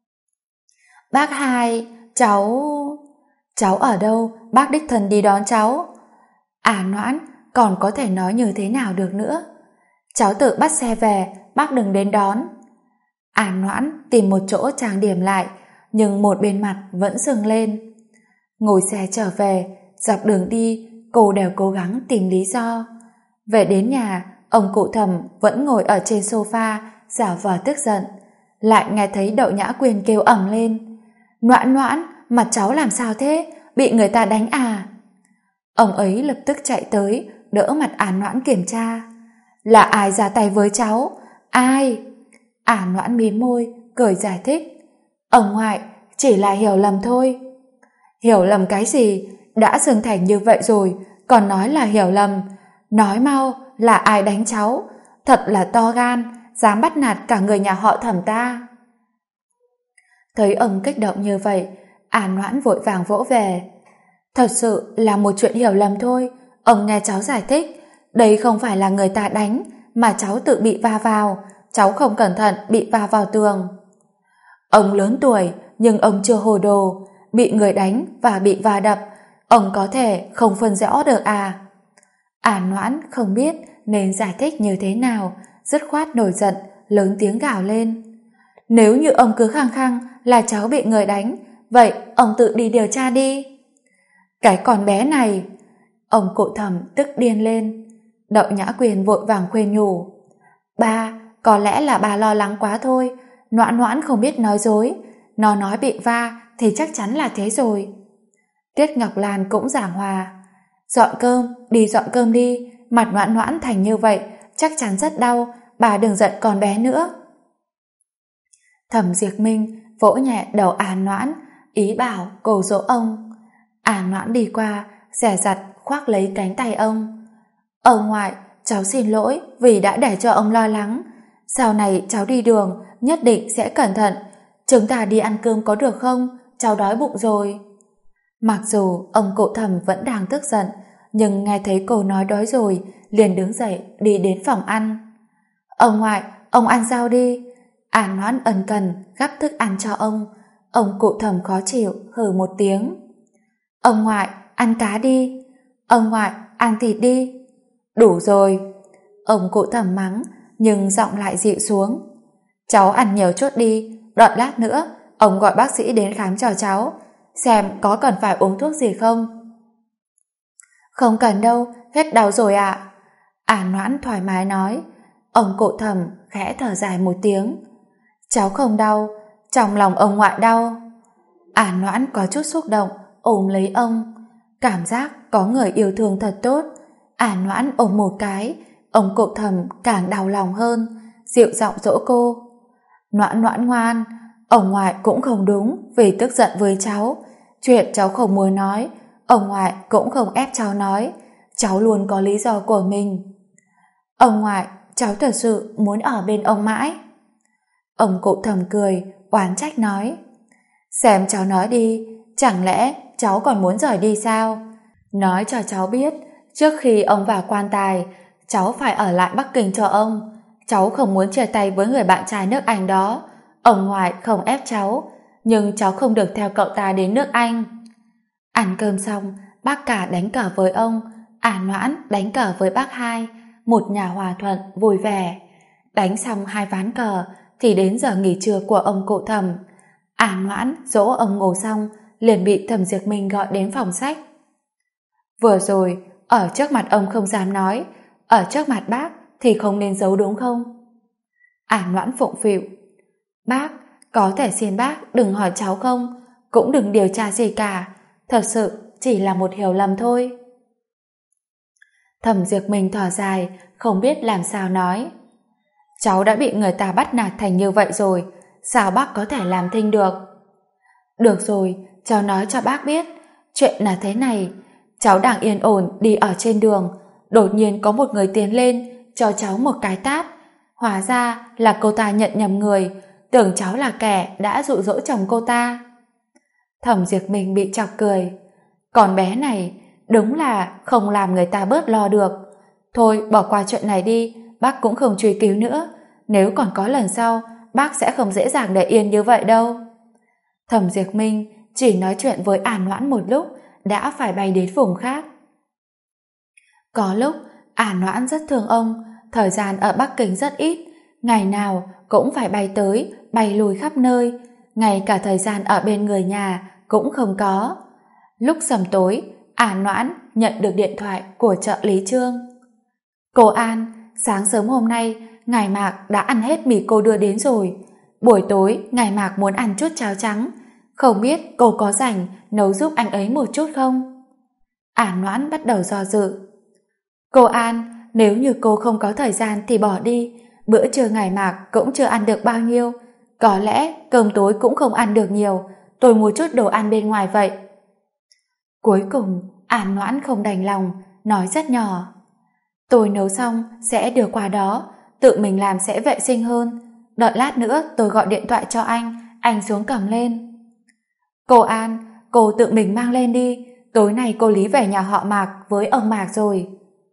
Bác hai, cháu ở đâu, bác đích thân đi đón cháu. Noãn, còn có thể nói như thế nào được nữa? Cháu tự bắt xe về, bác đừng đến đón. Noãn tìm một chỗ trang điểm lại, nhưng một bên mặt vẫn sưng lên. Ngồi xe trở về, dọc đường đi, cô đều cố gắng tìm lý do. Về đến nhà, ông cụ Thẩm vẫn ngồi ở trên sofa, giả vờ tức giận. Lại nghe thấy Đậu Nhã Quyên kêu ầm lên. Noãn Noãn, mặt cháu làm sao thế? Bị người ta đánh à? Ông ấy lập tức chạy tới, đỡ mặt Noãn kiểm tra. Là ai ra tay với cháu? Ai? Noãn mím môi, cười giải thích. Ông ngoại, chỉ là hiểu lầm thôi. Hiểu lầm cái gì? Đã xưng thành như vậy rồi, còn nói là hiểu lầm. Nói mau, là ai đánh cháu? Thật là to gan, dám bắt nạt cả người nhà họ Thẩm ta. Thấy ông kích động như vậy, Noãn vội vàng vỗ về. Thật sự là một chuyện hiểu lầm thôi, ông nghe cháu giải thích. Đây không phải là người ta đánh, mà cháu tự bị va vào, cháu không cẩn thận bị va vào tường. Ông lớn tuổi, nhưng ông chưa hồ đồ, bị người đánh và bị va đập, ông có thể không phân rõ được à? Noãn không biết nên giải thích như thế nào, dứt khoát nổi giận, lớn tiếng gào lên. Nếu như ông cứ khăng khăng là cháu bị người đánh, vậy ông tự đi điều tra đi. Cái con bé này! Ông cụ Thẩm tức điên lên. Đậu Nhã Quyên vội vàng khuyên nhủ. Ba, có lẽ là bà lo lắng quá thôi, Noãn Noãn không biết nói dối, nó nói bị va thì chắc chắn là thế rồi. Tiết Ngọc Lan cũng giảng hòa. Dọn cơm đi, mặt Noãn Noãn thành như vậy, chắc chắn rất đau, bà đừng giận con bé nữa. Thẩm Diệp Minh vỗ nhẹ đầu Noãn, ý bảo cô dỗ ông. Noãn đi qua, dè dặt khoác lấy cánh tay ông. Ông ngoại, cháu xin lỗi vì đã để cho ông lo lắng. Sau này cháu đi đường nhất định sẽ cẩn thận. Chúng ta đi ăn cơm có được không? Cháu đói bụng rồi. Mặc dù ông cụ Thẩm vẫn đang tức giận, nhưng nghe thấy cô nói đói rồi, liền đứng dậy đi đến phòng ăn. Ông ngoại, ông ăn rau đi. Noãn ân cần gắp thức ăn cho ông. Ông cụ Thẩm khó chịu hừ một tiếng. Ông ngoại, ăn cá đi. Ông ngoại, ăn thịt đi. Đủ rồi. Ông cụ Thẩm mắng, nhưng giọng lại dịu xuống. Cháu ăn nhiều chút đi, đợi lát nữa ông gọi bác sĩ đến khám cho cháu, xem có cần phải uống thuốc gì không. Không cần đâu, hết đau rồi ạ. Noãn thoải mái nói. Ông cụ Thẩm khẽ thở dài một tiếng. Cháu không đau, trong lòng ông ngoại đau. Noãn có chút xúc động, ôm lấy ông. Cảm giác có người yêu thương thật tốt. Noãn ôm một cái, ông cụ Thẩm càng đau lòng hơn, dịu giọng dỗ cô. Noãn Noãn ngoan, ông ngoại cũng không đúng vì tức giận với cháu. Chuyện cháu không muốn nói, ông ngoại cũng không ép cháu nói. Cháu luôn có lý do của mình. Ông ngoại, cháu thật sự muốn ở bên ông mãi. Ông cụ Thẩm cười, oán trách nói. Xem cháu nói đi, chẳng lẽ cháu còn muốn rời đi sao? Nói cho cháu biết, trước khi ông vào quan tài, cháu phải ở lại Bắc Kinh cho ông. Cháu không muốn chia tay với người bạn trai nước Anh đó. Ông ngoại không ép cháu, nhưng cháu không được theo cậu ta đến nước Anh. Ăn cơm xong, bác cả đánh cờ với ông, Noãn đánh cờ với bác hai, một nhà hòa thuận vui vẻ. Đánh xong 2 ván cờ thì đến giờ nghỉ trưa của ông cụ Thẩm. Noãn dỗ ông ngủ xong liền bị Thẩm Diệp Minh gọi đến phòng sách. Vừa rồi, ở trước mặt ông không dám nói, ở trước mặt bác thì không nên giấu đúng không? An Noãn phụng phịu. Bác, có thể xin bác đừng hỏi cháu không, cũng đừng điều tra gì cả, thật sự chỉ là một hiểu lầm thôi. Thẩm Diệp Minh thở dài, không biết làm sao nói. Cháu đã bị người ta bắt nạt thành như vậy rồi, sao bác có thể làm thinh được? Được rồi, cháu nói cho bác biết, chuyện là thế này, cháu đang yên ổn đi ở trên đường, đột nhiên có một người tiến lên, cho cháu một cái tát. Hóa ra là cô ta nhận nhầm người, tưởng cháu là kẻ đã dụ dỗ chồng cô ta. Thẩm Diệp Minh bị chọc cười. Con bé này đúng là không làm người ta bớt lo được. Thôi bỏ qua chuyện này đi, bác cũng không truy cứu nữa. Nếu còn có lần sau, bác sẽ không dễ dàng để yên như vậy đâu. Thẩm Diệp Minh chỉ nói chuyện với An Noãn một lúc đã phải bay đến vùng khác. Có lúc An Noãn rất thương ông, thời gian ở Bắc Kinh rất ít, ngày nào cũng phải bay tới, bay lui khắp nơi, ngay cả thời gian ở bên người nhà cũng không có. Lúc sầm tối, An Noãn nhận được điện thoại của trợ lý Trương. Cô An, sáng sớm hôm nay, ngài Mạc đã ăn hết mì cô đưa đến rồi. Buổi tối, ngài Mạc muốn ăn chút cháo trắng. Không biết cô có rảnh nấu giúp anh ấy một chút không? An Noãn bắt đầu do dự. Cô An, nếu như cô không có thời gian thì bỏ đi. Bữa trưa ngài Mạc cũng chưa ăn được bao nhiêu. Có lẽ cơm tối cũng không ăn được nhiều. Tôi mua chút đồ ăn bên ngoài vậy. Cuối cùng, An Noãn không đành lòng, nói rất nhỏ. Tôi nấu xong sẽ đưa qua đó, tự mình làm sẽ vệ sinh hơn. Đợi lát nữa tôi gọi điện thoại cho anh xuống cầm lên. Cô An, cô tự mình mang lên đi, tối nay cô Lý về nhà họ Mạc với ông Mạc rồi.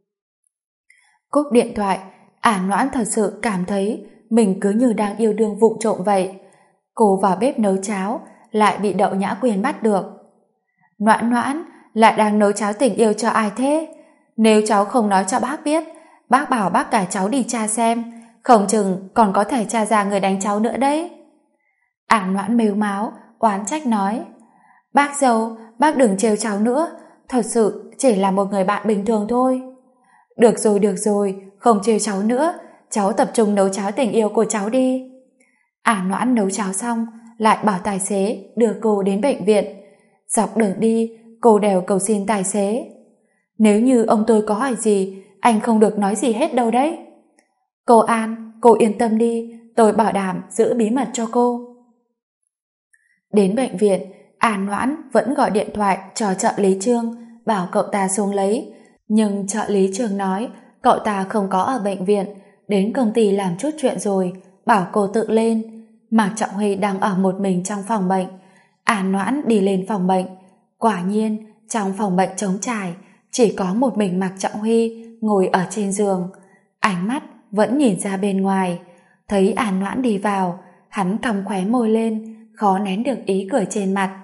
Cúp điện thoại, An Noãn thật sự cảm thấy mình cứ như đang yêu đương vụng trộm vậy. Cô vào bếp nấu cháo, lại bị Đậu Nhã Quyên bắt được. Noãn Noãn, lại đang nấu cháo tình yêu cho ai thế? Nếu cháu không nói cho bác biết, bác bảo bác cả cháu đi tra xem, không chừng còn có thể tra ra người đánh cháu nữa đấy. An Noãn mếu máo, oán trách nói. Bác dâu, bác đừng trêu cháu nữa, thật sự chỉ là một người bạn bình thường thôi. Được rồi, không trêu cháu nữa, cháu tập trung nấu cháo tình yêu của cháu đi. An Noãn nấu cháo xong, lại bảo tài xế đưa cô đến bệnh viện. Dọc đường đi, cô đều cầu xin tài xế. Nếu như ông tôi có hỏi gì, anh không được nói gì hết đâu đấy. Cô An, cô yên tâm đi, tôi bảo đảm giữ bí mật cho cô. Đến bệnh viện, An Noãn vẫn gọi điện thoại cho trợ lý Trương, bảo cậu ta xuống lấy. Nhưng trợ lý Trương nói cậu ta không có ở bệnh viện, đến công ty làm chút chuyện rồi, bảo cô tự lên. Mạc Trọng Huy đang ở một mình trong phòng bệnh. An Noãn đi lên phòng bệnh. Quả nhiên, trong phòng bệnh trống trải, chỉ có một mình Mạc Trọng Huy ngồi ở trên giường. Ánh mắt vẫn nhìn ra bên ngoài. Thấy An Noãn đi vào, hắn cong khóe môi lên, khó nén được ý cười trên mặt.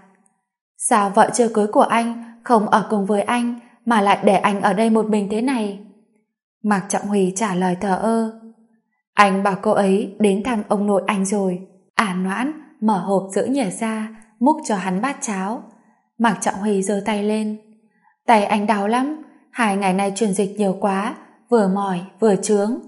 Sao vợ chưa cưới của anh không ở cùng với anh mà lại để anh ở đây một mình thế này? Mạc Trọng Huy trả lời thờ ơ. Anh bảo cô ấy đến thăm ông nội anh rồi. An Noãn mở hộp sữa nhả ra, múc cho hắn bát cháo. Mạc Trọng Huy giơ tay lên. Tay anh đau lắm, 2 ngày nay truyền dịch nhiều quá, vừa mỏi vừa chướng.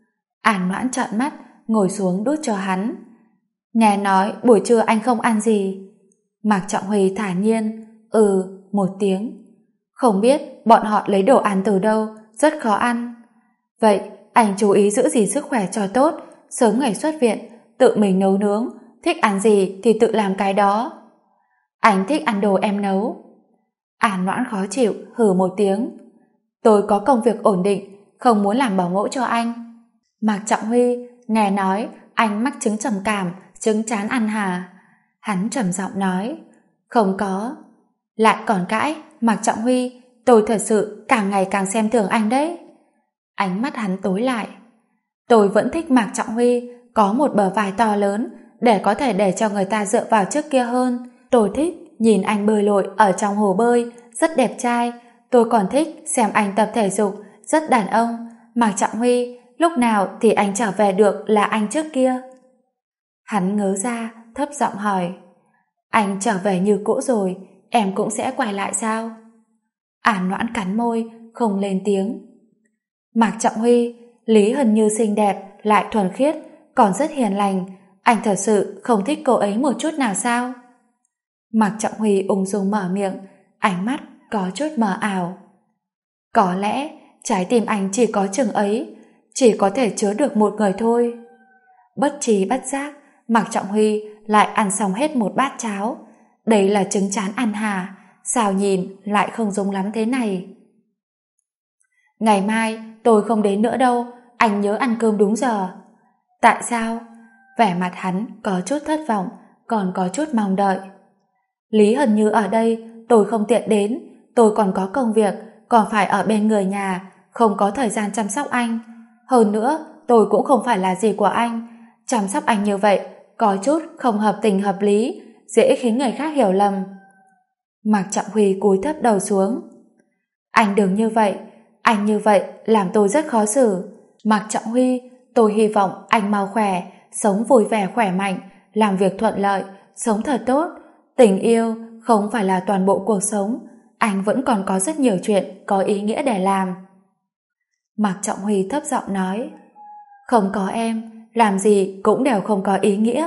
An Noãn trợn mắt, ngồi xuống đút cho hắn. Nghe nói buổi trưa anh không ăn gì. Mạc Trọng Huy thản nhiên, một tiếng. Không biết bọn họ lấy đồ ăn từ đâu, rất khó ăn. Vậy anh chú ý giữ gìn sức khỏe cho tốt, sớm ngày xuất viện, tự mình nấu nướng, thích ăn gì thì tự làm cái đó. Anh thích ăn đồ em nấu. An Noãn khó chịu, hừ một tiếng. Tôi có công việc ổn định, không muốn làm bảo mẫu cho anh. Mạc Trọng Huy, nghe nói anh mắc chứng trầm cảm, chứng chán ăn hả? Hắn trầm giọng nói. Không có. Lại còn cãi, Mạc Trọng Huy, tôi thật sự càng ngày càng xem thường anh đấy. Ánh mắt hắn tối lại. Tôi vẫn thích Mạc Trọng Huy, có một bờ vai to lớn, để có thể để cho người ta dựa vào trước kia hơn. Tôi thích nhìn anh bơi lội ở trong hồ bơi, rất đẹp trai. Tôi còn thích xem anh tập thể dục, rất đàn ông. Mạc Trọng Huy, lúc nào thì anh trở về được là anh trước kia? Hắn ngớ ra, thấp giọng hỏi. Anh trở về như cũ rồi, em cũng sẽ quay lại sao? An Noãn cắn môi, không lên tiếng. Mạc Trọng Huy, Lý Hân Như xinh đẹp, lại thuần khiết, còn rất hiền lành. Anh thật sự không thích cô ấy một chút nào sao? Mạc Trọng Huy ung dung mở miệng, ánh mắt có chút mờ ảo. Có lẽ trái tim anh chỉ có chừng ấy, chỉ có thể chứa được một người thôi. Bất trí bất giác, Mạc Trọng Huy lại ăn xong hết một bát cháo. Đây là trứng trán ăn hà, sao nhìn lại không giống lắm thế này. Ngày mai tôi không đến nữa đâu, anh nhớ ăn cơm đúng giờ. Tại sao? Vẻ mặt hắn có chút thất vọng, còn có chút mong đợi. Lý Hân Như ở đây, tôi không tiện đến, tôi còn có công việc, còn phải ở bên người nhà, không có thời gian chăm sóc anh. Hơn nữa, tôi cũng không phải là gì của anh, chăm sóc anh như vậy, có chút không hợp tình hợp lý, dễ khiến người khác hiểu lầm. Mạc Trọng Huy cúi thấp đầu xuống. Anh đừng như vậy, anh như vậy làm tôi rất khó xử. Mạc Trọng Huy, tôi hy vọng anh mau khỏe, sống vui vẻ khỏe mạnh, làm việc thuận lợi, sống thật tốt. Tình yêu không phải là toàn bộ cuộc sống, anh vẫn còn có rất nhiều chuyện có ý nghĩa để làm. Mạc Trọng Huy thấp giọng nói, không có em, làm gì cũng đều không có ý nghĩa.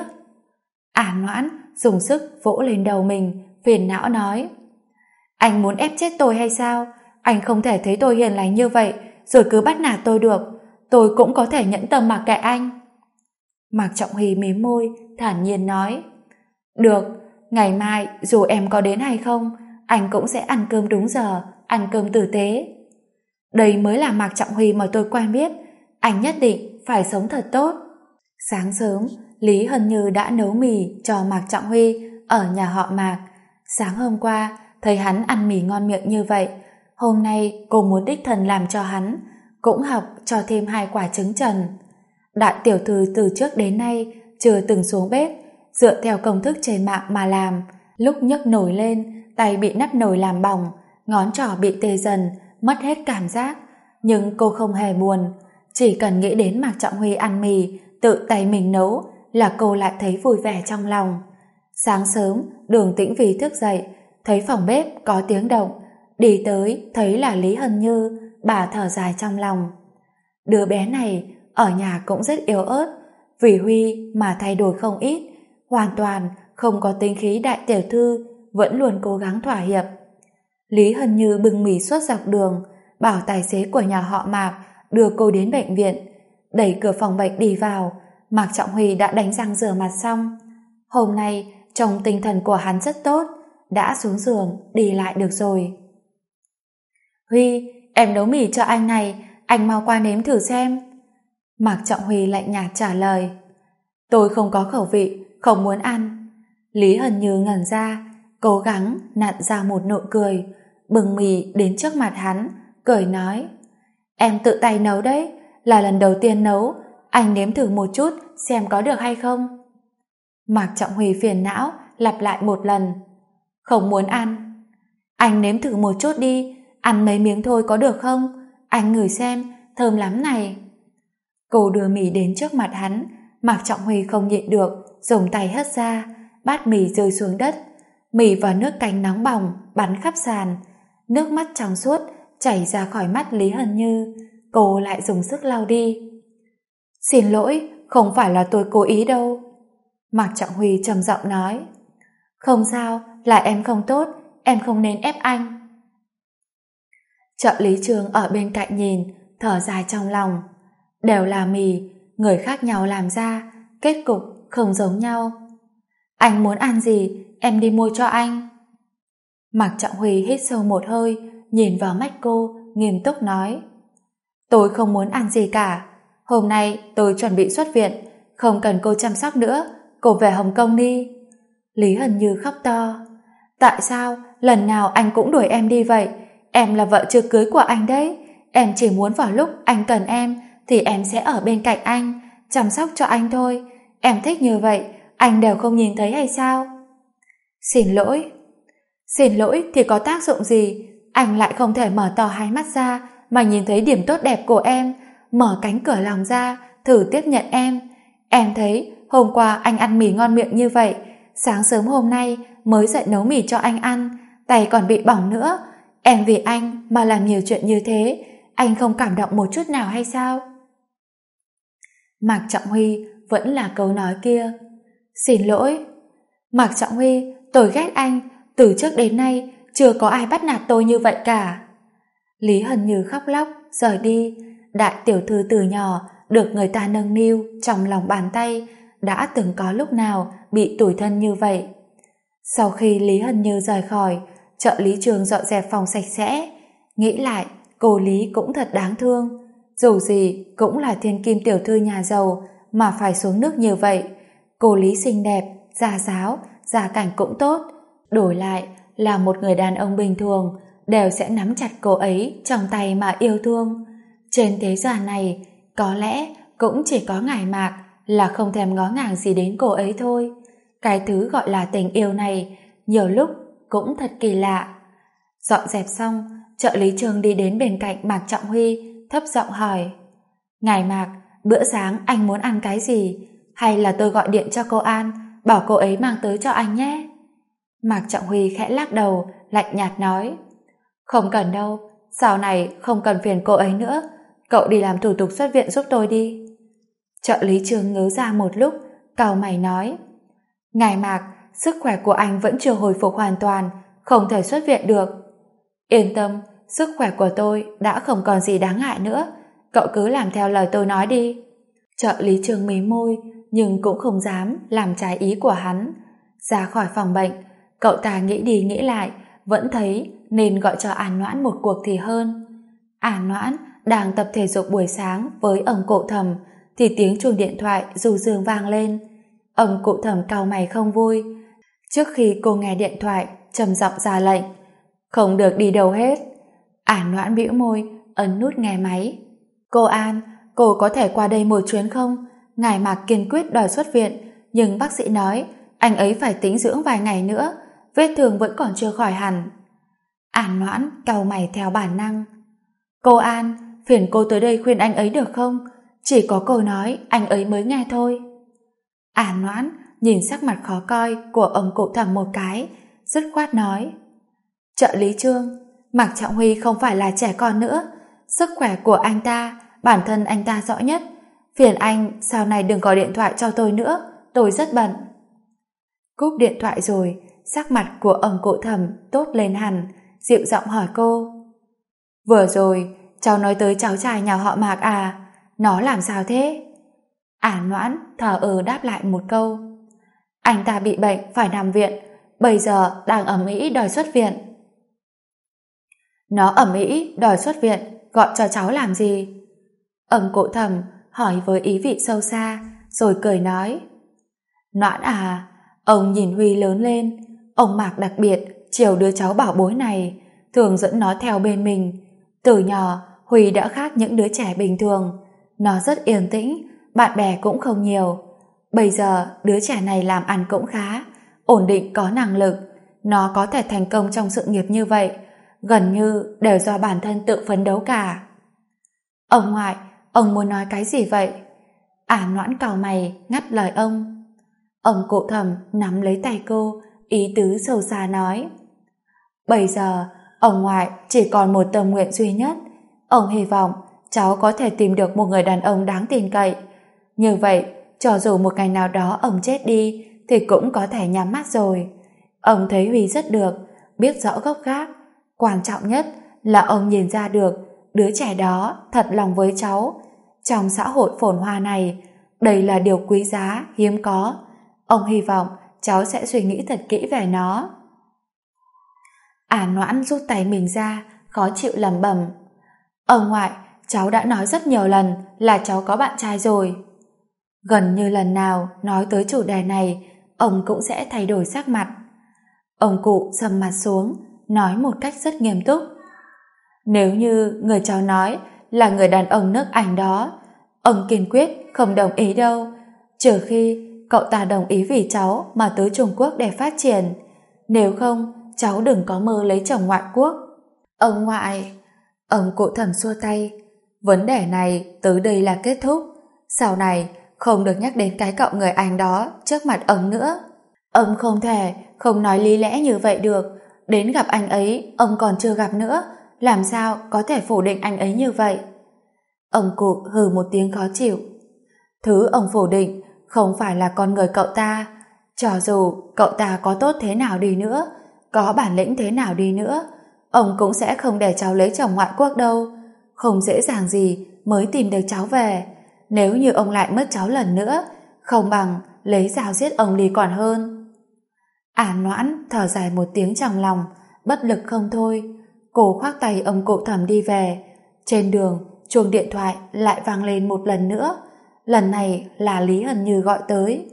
An Noãn dùng sức vỗ lên đầu mình, phiền não nói, anh muốn ép chết tôi hay sao? Anh không thể thấy tôi hiền lành như vậy rồi cứ bắt nạt tôi được, tôi cũng có thể nhẫn tâm mặc kệ anh. Mạc Trọng Huy mím môi, thản nhiên nói, được, ngày mai dù em có đến hay không, anh cũng sẽ ăn cơm đúng giờ, ăn cơm tử tế. Đây mới là Mạc Trọng Huy mà tôi quen biết, anh nhất định phải sống thật tốt. Sáng sớm, Lý Hân Như đã nấu mì cho Mạc Trọng Huy ở nhà họ Mạc. Sáng hôm qua, thấy hắn ăn mì ngon miệng như vậy, hôm nay cô muốn đích thân làm cho hắn, cũng học cho thêm 2 quả trứng trần. Đại tiểu thư từ trước đến nay chưa từng xuống bếp, dựa theo công thức trên mạng mà làm. Lúc nhấc nồi lên, tay bị nắp nồi làm bỏng, ngón trỏ bị tê dần, mất hết cảm giác. Nhưng cô không hề buồn, chỉ cần nghĩ đến Mạc Trọng Huy ăn mì tự tay mình nấu là cô lại thấy vui vẻ trong lòng. Sáng sớm, Đường Tĩnh Vy thức dậy, thấy phòng bếp có tiếng động, đi tới thấy là Lý Hân Như, bà thở dài trong lòng. Đứa bé này ở nhà cũng rất yếu ớt, vì Huy mà thay đổi không ít, hoàn toàn không có tính khí đại tiểu thư, vẫn luôn cố gắng thỏa hiệp. Lý Hân Như bưng mì suốt dọc đường, bảo tài xế của nhà họ Mạc đưa cô đến bệnh viện. Đẩy cửa phòng bệnh đi vào, Mạc Trọng Huy đã đánh răng rửa mặt xong. Hôm nay trong tinh thần của hắn rất tốt, đã xuống giường đi lại được rồi. Huy, em nấu mì cho anh này, anh mau qua nếm thử xem. Mạc Trọng Huy lạnh nhạt trả lời. Tôi không có khẩu vị, không muốn ăn. Lý Hân Như ngẩn ra, cố gắng nặn ra một nụ cười, bưng mì đến trước mặt hắn, cười nói, em tự tay nấu đấy, là lần đầu tiên nấu, anh nếm thử một chút xem có được hay không. Mạc Trọng Huy phiền não lặp lại một lần, không muốn ăn. Anh nếm thử một chút đi, ăn mấy miếng thôi có được không? Anh ngửi xem, thơm lắm này. Cô đưa mì đến trước mặt hắn, Mạc Trọng Huy không nhịn được, dùng tay hất ra, bát mì rơi xuống đất, mì và nước canh nóng bỏng bắn khắp sàn, nước mắt trong suốt chảy ra khỏi mắt Lý Hân Như. Cô lại dùng sức lau đi. Xin lỗi, không phải là tôi cố ý đâu. Mạc Trọng Huy trầm giọng nói. Không sao, là em không tốt, em không nên ép anh. Trợ lý Trường ở bên cạnh nhìn, thở dài trong lòng. Đều là mì, người khác nhau làm ra, kết cục không giống nhau. Anh muốn ăn gì, em đi mua cho anh. Mạc Trọng Huy hít sâu một hơi, nhìn vào mắt cô, nghiêm túc nói. Tôi không muốn ăn gì cả. Hôm nay tôi chuẩn bị xuất viện, không cần cô chăm sóc nữa, cô về Hồng Kông đi. Lý Hân Như khóc to. Tại sao lần nào anh cũng đuổi em đi vậy? Em là vợ chưa cưới của anh đấy. Em chỉ muốn vào lúc anh cần em thì em sẽ ở bên cạnh anh, chăm sóc cho anh thôi. Em thích như vậy, anh đều không nhìn thấy hay sao? Xin lỗi. Xin lỗi thì có tác dụng gì? Anh lại không thể mở to hai mắt ra mà nhìn thấy điểm tốt đẹp của em, mở cánh cửa lòng ra thử tiếp nhận em. Em thấy hôm qua anh ăn mì ngon miệng như vậy, sáng sớm hôm nay mới dậy nấu mì cho anh ăn, tay còn bị bỏng nữa. Em vì anh mà làm nhiều chuyện như thế, anh không cảm động một chút nào hay sao? Mạc Trọng Huy vẫn là câu nói kia. Xin lỗi. Mạc Trọng Huy, tôi ghét anh, từ trước đến nay chưa có ai bắt nạt tôi như vậy cả. Lý Hân Như khóc lóc rời đi. Đại tiểu thư từ nhỏ được người ta nâng niu trong lòng bàn tay, đã từng có lúc nào bị tủi thân như vậy. Sau khi Lý Hân Như rời khỏi, trợ lý Trường dọn dẹp phòng sạch sẽ. Nghĩ lại, cô Lý cũng thật đáng thương. Dù gì cũng là thiên kim tiểu thư nhà giàu mà phải xuống nước như vậy. Cô Lý xinh đẹp, gia giáo, gia cảnh cũng tốt. Đổi lại là một người đàn ông bình thường, đều sẽ nắm chặt cô ấy trong tay mà yêu thương. Trên thế gian này, có lẽ cũng chỉ có Ngải Mạc là không thèm ngó ngàng gì đến cô ấy thôi. Cái thứ gọi là tình yêu này, nhiều lúc cũng thật kỳ lạ. Dọn dẹp xong, trợ lý Trường đi đến bên cạnh Mạc Trọng Huy, thấp giọng hỏi: Ngải Mạc, bữa sáng anh muốn ăn cái gì? Hay là tôi gọi điện cho cô An, bảo cô ấy mang tới cho anh nhé? Mạc Trọng Huy khẽ lắc đầu, lạnh nhạt nói: Không cần đâu, sau này không cần phiền cô ấy nữa, cậu đi làm thủ tục xuất viện giúp tôi đi. Trợ lý Trường ngớ ra một lúc, cau mày nói: Ngải Mạc, sức khỏe của anh vẫn chưa hồi phục hoàn toàn, không thể xuất viện được. Yên tâm, sức khỏe của tôi đã không còn gì đáng ngại nữa, cậu cứ làm theo lời tôi nói đi. Trợ lý Trường mí môi, nhưng cũng không dám làm trái ý của hắn. Ra khỏi phòng bệnh, cậu ta nghĩ đi nghĩ lại, vẫn thấy nên gọi cho An Noãn một cuộc thì hơn. An Noãn đang tập thể dục buổi sáng với ông cụ Thẩm, thì tiếng chuông điện thoại du dương vang lên. Ông cụ Thẩm cau mày không vui. Trước khi cô nghe điện thoại, trầm giọng ra lệnh: Không được đi đâu hết. An Noãn bĩu môi, ấn nút nghe máy. Cô An, cô có thể qua đây một chuyến không? Ngải Mạc kiên quyết đòi xuất viện, nhưng bác sĩ nói anh ấy phải tĩnh dưỡng vài ngày nữa, vết thương vẫn còn chưa khỏi hẳn. An Noãn cau mày theo bản năng. Cô An, phiền cô tới đây khuyên anh ấy được không? Chỉ có cô nói anh ấy mới nghe thôi. An Noãn nhìn sắc mặt khó coi của ông cụ Thẩm một cái, dứt khoát nói: Trợ lý Trương, Mạc Trọng Huy không phải là trẻ con nữa, sức khỏe của anh ta bản thân anh ta rõ nhất, phiền anh sau này đừng gọi điện thoại cho tôi nữa, tôi rất bận. Cúp điện thoại rồi, sắc mặt của ông cụ Thẩm tốt lên hẳn, dịu giọng hỏi cô: Vừa rồi cháu nói tới cháu trai nhà họ Mạc à, nó làm sao thế? An Noãn thờ đáp lại một câu: Anh ta bị bệnh phải nằm viện, bây giờ đang ầm ĩ đòi xuất viện. Nó ầm ĩ đòi xuất viện, gọi cho cháu làm gì? Ông cụ Thẩm hỏi với ý vị sâu xa, rồi cười nói: Noãn à, ông nhìn Huy lớn lên, ông Mạc đặc biệt chiều đứa cháu bảo bối này, thường dẫn nó theo bên mình. Từ nhỏ Huy đã khác những đứa trẻ bình thường, nó rất yên tĩnh, bạn bè cũng không nhiều. Bây giờ đứa trẻ này làm ăn cũng khá, ổn định, có năng lực, nó có thể thành công trong sự nghiệp như vậy, gần như đều do bản thân tự phấn đấu cả. Ông ngoại, ông muốn nói cái gì vậy? An Noãn cau mày ngắt lời ông. Ông cụ Thẩm nắm lấy tay cô, ý tứ sâu xa nói: Bây giờ ông ngoại chỉ còn một tâm nguyện duy nhất, ông hy vọng cháu có thể tìm được một người đàn ông đáng tin cậy. Như vậy, cho dù một ngày nào đó ông chết đi thì cũng có thể nhắm mắt rồi. Ông thấy Huy rất được, biết rõ gốc gác, quan trọng nhất là ông nhìn ra được đứa trẻ đó thật lòng với cháu. Trong xã hội phồn hoa này, đây là điều quý giá, hiếm có. Ông hy vọng cháu sẽ suy nghĩ thật kỹ về nó. An Noãn rút tay mình ra, khó chịu lẩm bẩm: Ông ngoại, cháu đã nói rất nhiều lần là cháu có bạn trai rồi. Gần như lần nào nói tới chủ đề này, ông cũng sẽ thay đổi sắc mặt. Ông cụ sầm mặt xuống, nói một cách rất nghiêm túc: Nếu như người cháu nói là người đàn ông nước Anh đó, ông kiên quyết không đồng ý đâu, trừ khi cậu ta đồng ý vì cháu mà tới Trung Quốc để phát triển. Nếu không, cháu đừng có mơ lấy chồng ngoại quốc. Ông ngoại... Ông cụ Thẩm xua tay: Vấn đề này tới đây là kết thúc, sau này không được nhắc đến cái cậu người Anh đó trước mặt ông nữa. Ông không thể không nói lý lẽ như vậy được. đến gặp anh ấy ông còn chưa gặp nữa, làm sao có thể phủ định anh ấy như vậy? Ông cụ hừ một tiếng khó chịu. Thứ ông phủ định không phải là con người cậu ta. Cho dù cậu ta có tốt thế nào đi nữa, có bản lĩnh thế nào đi nữa, ông cũng sẽ không để cháu lấy chồng ngoại quốc đâu. Không dễ dàng gì mới tìm được cháu về. Nếu như ông lại mất cháu lần nữa, không bằng lấy dao giết ông đi còn hơn. An Noãn thở dài một tiếng trong lòng, bất lực không thôi. Cô khoác tay ông cụ Thẩm đi về. Trên đường, chuông điện thoại lại vang lên một lần nữa. Lần này là Lý Hân Như gọi tới.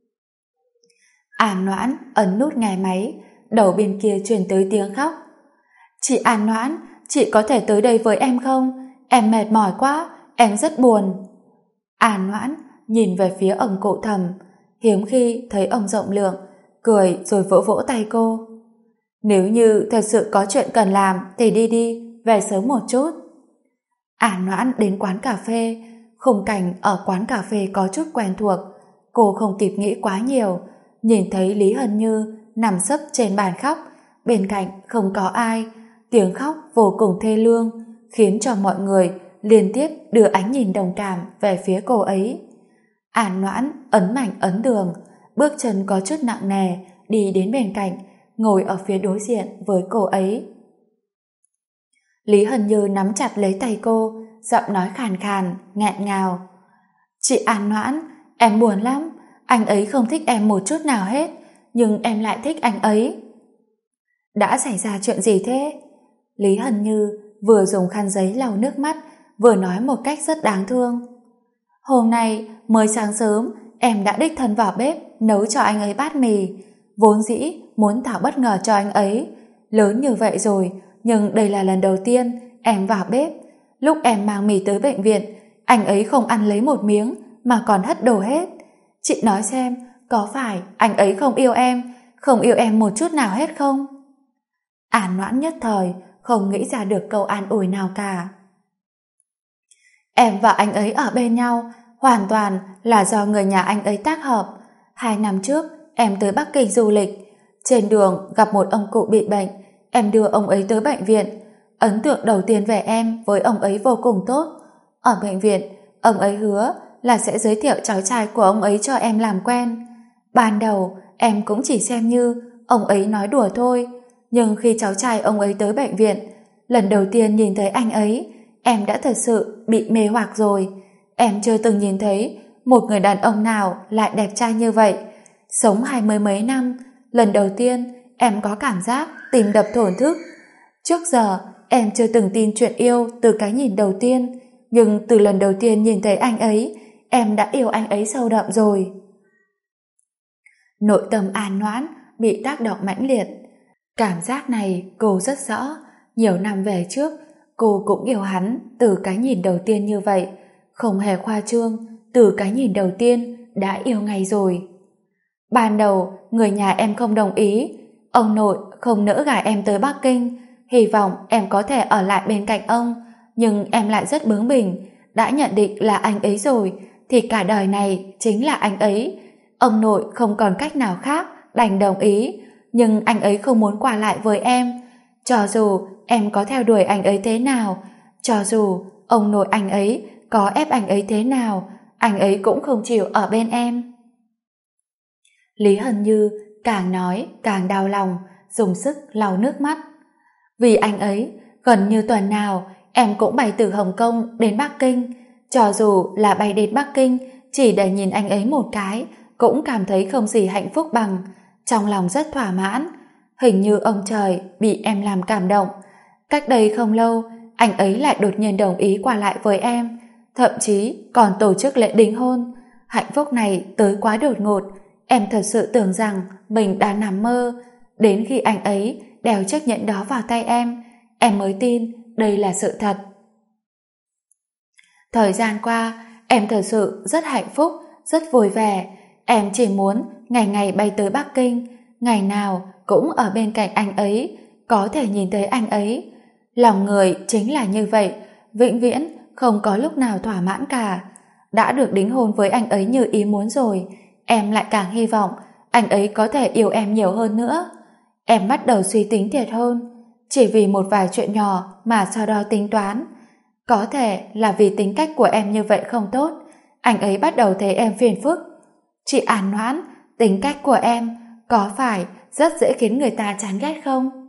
An Noãn ấn nút nghe máy, đầu bên kia truyền tới tiếng khóc. Chị An Noãn, chị có thể tới đây với em không? Em mệt mỏi quá, em rất buồn. An Noãn nhìn về phía ông cụ Thẩm, hiếm khi thấy ông rộng lượng, cười rồi vỗ vỗ tay cô. Nếu như thật sự có chuyện cần làm thì đi đi, về sớm một chút. An Noãn đến quán cà phê, khung cảnh ở quán cà phê có chút quen thuộc. Cô không kịp nghĩ quá nhiều, nhìn thấy Lý Hân Như nằm sấp trên bàn khóc, bên cạnh không có ai, tiếng khóc vô cùng thê lương, khiến cho mọi người liên tiếp đưa ánh nhìn đồng cảm về phía cô ấy. An Noãn ấn mạnh ấn đường, bước chân có chút nặng nề đi đến bên cạnh, ngồi ở phía đối diện với cô ấy. Lý Hân Như nắm chặt lấy tay cô, giọng nói khàn khàn, nghẹn ngào. Chị An Noãn, em buồn lắm, anh ấy không thích em một chút nào hết, nhưng em lại thích anh ấy. Đã xảy ra chuyện gì thế? Lý Hân Như vừa dùng khăn giấy lau nước mắt, vừa nói một cách rất đáng thương. Hôm nay mới sáng sớm em đã đích thân vào bếp nấu cho anh ấy bát mì, vốn dĩ muốn tạo bất ngờ cho anh ấy. Lớn như vậy rồi, nhưng đây là lần đầu tiên em vào bếp. Lúc em mang mì tới bệnh viện, anh ấy không ăn lấy một miếng mà còn hất đồ hết. Chị nói xem, có phải anh ấy không yêu em một chút nào hết không? An Noãn nhất thời không nghĩ ra được câu an ủi nào cả. Em và anh ấy ở bên nhau hoàn toàn là do người nhà anh ấy tác hợp. 2 năm trước em tới Bắc Kinh du lịch, trên đường gặp một ông cụ bị bệnh, em đưa ông ấy tới bệnh viện. Ấn tượng đầu tiên về em với ông ấy vô cùng tốt. Ở bệnh viện, ông ấy hứa là sẽ giới thiệu cháu trai của ông ấy cho em làm quen. Ban đầu em cũng chỉ xem như ông ấy nói đùa thôi, nhưng khi cháu trai ông ấy tới bệnh viện, lần đầu tiên nhìn thấy anh ấy, em đã thật sự bị mê hoặc rồi. Em chưa từng nhìn thấy một người đàn ông nào lại đẹp trai như vậy. Sống 20 mấy năm, lần đầu tiên em có cảm giác tim đập thổn thức. Trước giờ em chưa từng tin chuyện yêu từ cái nhìn đầu tiên, nhưng từ lần đầu tiên nhìn thấy anh ấy, em đã yêu anh ấy sâu đậm rồi. Nội tâm An Noãn bị tác động mãnh liệt. Cảm giác này cô rất rõ. Nhiều năm về trước, cô cũng yêu hắn từ cái nhìn đầu tiên như vậy. Không hề khoa trương, từ cái nhìn đầu tiên đã yêu ngay rồi. Ban đầu, người nhà em không đồng ý. Ông nội không nỡ gả em tới Bắc Kinh, hy vọng em có thể ở lại bên cạnh ông. Nhưng em lại rất bướng bỉnh, đã nhận định là anh ấy rồi, thì cả đời này chính là anh ấy. Ông nội không còn cách nào khác, đành đồng ý. Nhưng anh ấy không muốn qua lại với em. Cho dù em có theo đuổi anh ấy thế nào, cho dù ông nội anh ấy có ép anh ấy thế nào, anh ấy cũng không chịu ở bên em. Lý Hân Như càng nói càng đau lòng, dùng sức lau nước mắt. Vì anh ấy, gần như tuần nào em cũng bay từ Hồng Kông đến Bắc Kinh. Cho dù là bay đến Bắc Kinh chỉ để nhìn anh ấy một cái, cũng cảm thấy không gì hạnh phúc bằng, trong lòng rất thỏa mãn. Hình như ông trời bị em làm cảm động. Cách đây không lâu, anh ấy lại đột nhiên đồng ý qua lại với em, thậm chí còn tổ chức lễ đính hôn. Hạnh phúc này tới quá đột ngột, em thật sự tưởng rằng mình đang nằm mơ. Đến khi anh ấy đeo chiếc nhẫn đó vào tay em mới tin đây là sự thật. Thời gian qua, em thật sự rất hạnh phúc, rất vui vẻ. Em chỉ muốn ngày ngày bay tới Bắc Kinh, ngày nào cũng ở bên cạnh anh ấy, có thể nhìn thấy anh ấy. Lòng người chính là như vậy, vĩnh viễn không có lúc nào thỏa mãn cả. Đã được đính hôn với anh ấy như ý muốn rồi, em lại càng hy vọng anh ấy có thể yêu em nhiều hơn nữa. em bắt đầu suy tính thiệt hơn. Chỉ vì một vài chuyện nhỏ mà sau đó tính toán. Có thể là vì tính cách của em như vậy không tốt, anh ấy bắt đầu thấy em phiền phức. Chị An Noãn, tính cách của em có phải rất dễ khiến người ta chán ghét không?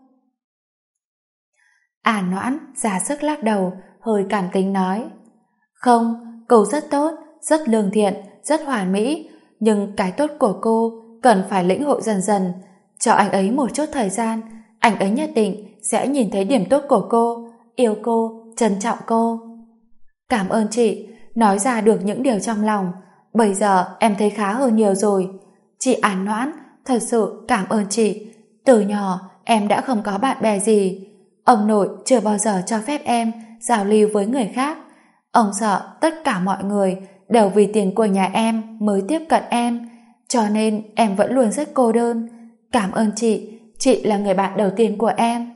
An Noãn ra sức lắc đầu, hơi cảm tính nói. Không, cô rất tốt, rất lương thiện, rất hoàn mỹ, nhưng cái tốt của cô cần phải lĩnh hội dần dần. Cho anh ấy một chút thời gian, anh ấy nhất định sẽ nhìn thấy điểm tốt của cô, yêu cô, trân trọng cô. Cảm ơn chị, nói ra được những điều trong lòng. Bây giờ em thấy khá hơn nhiều rồi. Chị An Noãn, thật sự cảm ơn chị. Từ nhỏ em đã không có bạn bè gì. Ông nội chưa bao giờ cho phép em giao lưu với người khác. Ông sợ tất cả mọi người đều vì tiền của nhà em mới tiếp cận em, cho nên em vẫn luôn rất cô đơn. Cảm ơn chị là người bạn đầu tiên của em.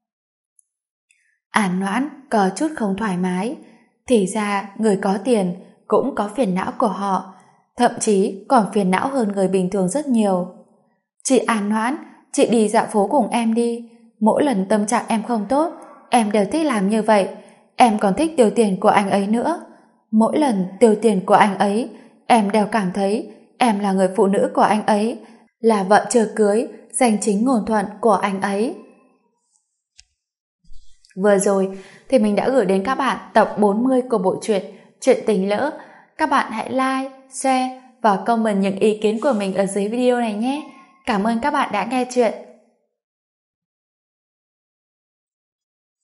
An Noãn có chút không thoải mái. Thì ra người có tiền cũng có phiền não của họ, thậm chí còn phiền não hơn người bình thường rất nhiều. Chị An Noãn, chị đi dạo phố cùng em đi. Mỗi lần tâm trạng em không tốt, em đều thích làm như vậy. Em còn thích tiêu tiền của anh ấy nữa. Mỗi lần tiêu tiền của anh ấy, em đều cảm thấy em là người phụ nữ của anh ấy, là vợ chưa cưới, danh chính ngôn thuận của anh ấy. Vừa rồi thì mình đã gửi đến các bạn tập 40 của bộ truyện Chuyện Tình Lỡ. Các bạn hãy like, share và comment những ý kiến của mình ở dưới video này nhé. Cảm ơn các bạn đã nghe chuyện.